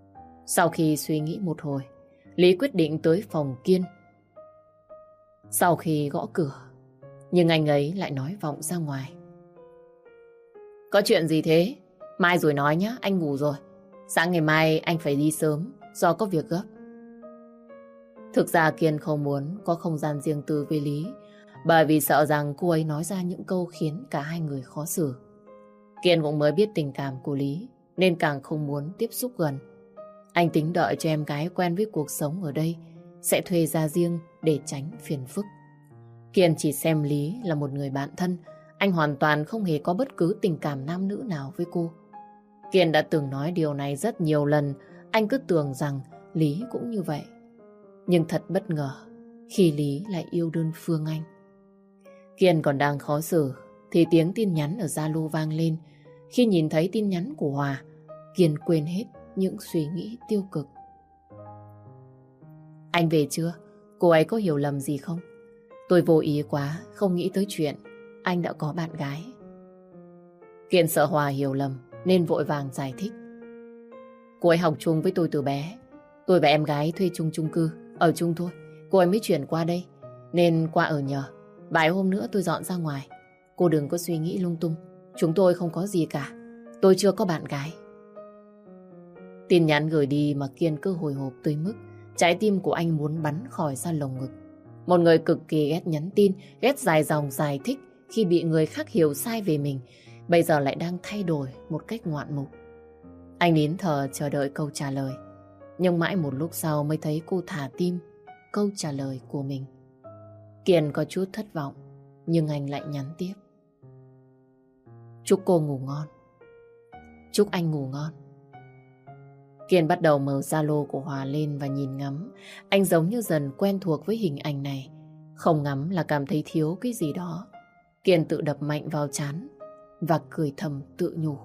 Sau khi suy nghĩ một hồi, Lý quyết định tới phòng Kiên. Sau khi gõ cửa, nhưng anh ấy lại nói vọng ra ngoài. Có chuyện gì thế? Mai rồi nói nhé, anh ngủ rồi. Sáng ngày mai anh phải đi sớm do có việc gấp. Thực ra Kiên không muốn có không gian riêng tư với Lý, bởi vì sợ rằng cô ấy nói ra những câu khiến cả hai người khó xử. Kiên cũng mới biết tình cảm của Lý nên càng không muốn tiếp xúc gần. Anh tính đợi cho em gái quen với cuộc sống ở đây, sẽ thuê ra riêng để tránh phiền phức. Kiên chỉ xem Lý là một người bạn thân, anh hoàn toàn không hề có bất cứ tình cảm nam nữ nào với cô. Kiên đã từng nói điều này rất nhiều lần, anh cứ tưởng rằng Lý cũng như vậy. Nhưng thật bất ngờ khi Lý lại yêu đơn phương anh. Kiên còn đang khó xử thì tiếng tin nhắn ở Zalo vang lên. Khi nhìn thấy tin nhắn của Hòa, Kiên quên hết những suy nghĩ tiêu cực. Anh về chưa? Cô ấy có hiểu lầm gì không? Tôi vô ý quá, không nghĩ tới chuyện anh đã có bạn gái. Kiên sợ Hòa hiểu lầm nên vội vàng giải thích. Cô ấy học chung với tôi từ bé. Tôi và em gái thuê chung chung cư, ở chung thôi. Cô ấy mới chuyển qua đây nên qua ở nhờ. Vài hôm nữa tôi dọn ra ngoài. Cô đừng có suy nghĩ lung tung. Chúng tôi không có gì cả. Tôi chưa có bạn gái. Tin nhắn gửi đi mà Kiên cứ hồi hộp tới mức trái tim của anh muốn bắn khỏi ra lồng ngực. Một người cực kỳ ghét nhắn tin, ghét dài dòng giải thích khi bị người khác hiểu sai về mình, bây giờ lại đang thay đổi một cách ngoạn mục. Anh nín thở chờ đợi câu trả lời, nhưng mãi một lúc sau mới thấy cô thả tim câu trả lời của mình. Kiên có chút thất vọng, nhưng anh lại nhắn tiếp. Chúc cô ngủ ngon. Chúc anh ngủ ngon. Kiên bắt đầu mở Zalo của Hòa lên và nhìn ngắm. Anh giống như dần quen thuộc với hình ảnh này. Không ngắm là cảm thấy thiếu cái gì đó. Kiên tự đập mạnh vào trán và cười thầm tự nhủ.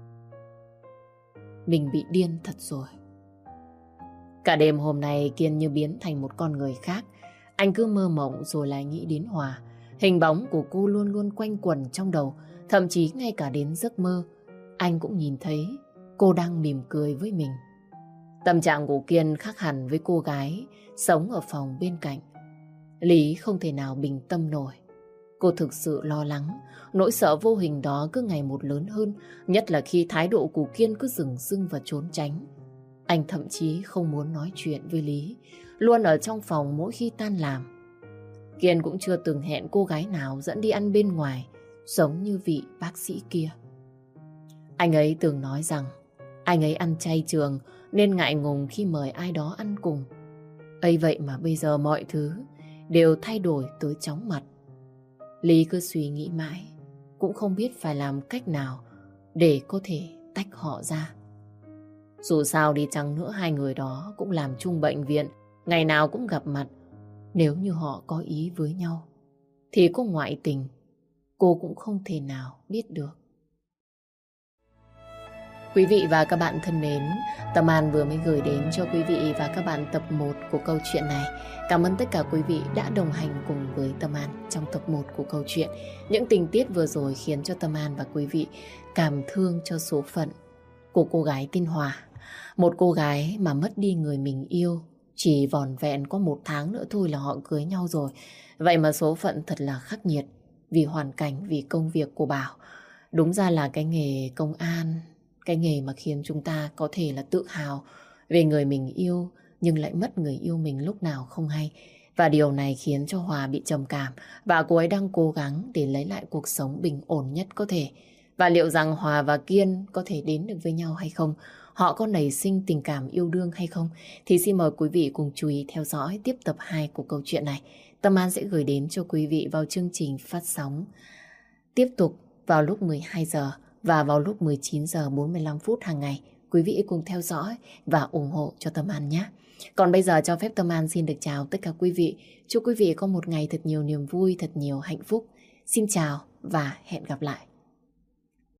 Mình bị điên thật rồi. Cả đêm hôm nay Kiên như biến thành một con người khác. Anh cứ mơ mộng rồi lại nghĩ đến Hòa. Hình bóng của cô luôn luôn quanh quẩn trong đầu. Thậm chí ngay cả đến giấc mơ anh cũng nhìn thấy cô đang mỉm cười với mình. Tâm trạng của Kiên khác hẳn với cô gái sống ở phòng bên cạnh. Lý không thể nào bình tâm nổi. Cô thực sự lo lắng. Nỗi sợ vô hình đó cứ ngày một lớn hơn, nhất là khi thái độ của Kiên cứ dửng dưng và trốn tránh. Anh thậm chí không muốn nói chuyện với Lý, luôn ở trong phòng mỗi khi tan làm. Kiên cũng chưa từng hẹn cô gái nào dẫn đi ăn bên ngoài, giống như vị bác sĩ kia. Anh ấy từng nói rằng anh ấy ăn chay trường nên ngại ngùng khi mời ai đó ăn cùng. Ấy vậy mà bây giờ mọi thứ đều thay đổi tới chóng mặt. Lý cứ suy nghĩ mãi, cũng không biết phải làm cách nào để có thể tách họ ra. Dù sao đi chăng nữa hai người đó cũng làm chung bệnh viện, ngày nào cũng gặp mặt. Nếu như họ có ý với nhau thì có ngoại tình, cô cũng không thể nào biết được. Quý vị và các bạn thân mến, Tâm An vừa mới gửi đến cho quý vị và các bạn tập 1 của câu chuyện này. Cảm ơn tất cả quý vị đã đồng hành cùng với Tâm An trong tập 1 của câu chuyện. Những tình tiết vừa rồi khiến cho Tâm An và quý vị cảm thương cho số phận của cô gái tên Hòa. Một cô gái mà mất đi người mình yêu, chỉ vỏn vẹn có 1 tháng nữa thôi là họ cưới nhau rồi. Vậy mà số phận thật là khắc nghiệt vì hoàn cảnh, vì công việc của Bảo. Đúng ra là cái nghề công an, cái nghề mà khiến chúng ta có thể là tự hào về người mình yêu nhưng lại mất người yêu mình lúc nào không hay. Và điều này khiến cho Hòa bị trầm cảm và cô ấy đang cố gắng để lấy lại cuộc sống bình ổn nhất có thể. Và liệu rằng Hòa và Kiên có thể đến được với nhau hay không? Họ có nảy sinh tình cảm yêu đương hay không? Thì xin mời quý vị cùng chú ý theo dõi tiếp tập 2 của câu chuyện này. Tâm An sẽ gửi đến cho quý vị vào chương trình phát sóng tiếp tục vào lúc 12 giờ và vào lúc 19 giờ 45 phút hàng ngày. Quý vị cùng theo dõi và ủng hộ cho Tâm An nhé. Còn bây giờ cho phép Tâm An xin được chào tất cả quý vị. Chúc quý vị có một ngày thật nhiều niềm vui, thật nhiều hạnh phúc. Xin chào và hẹn gặp lại.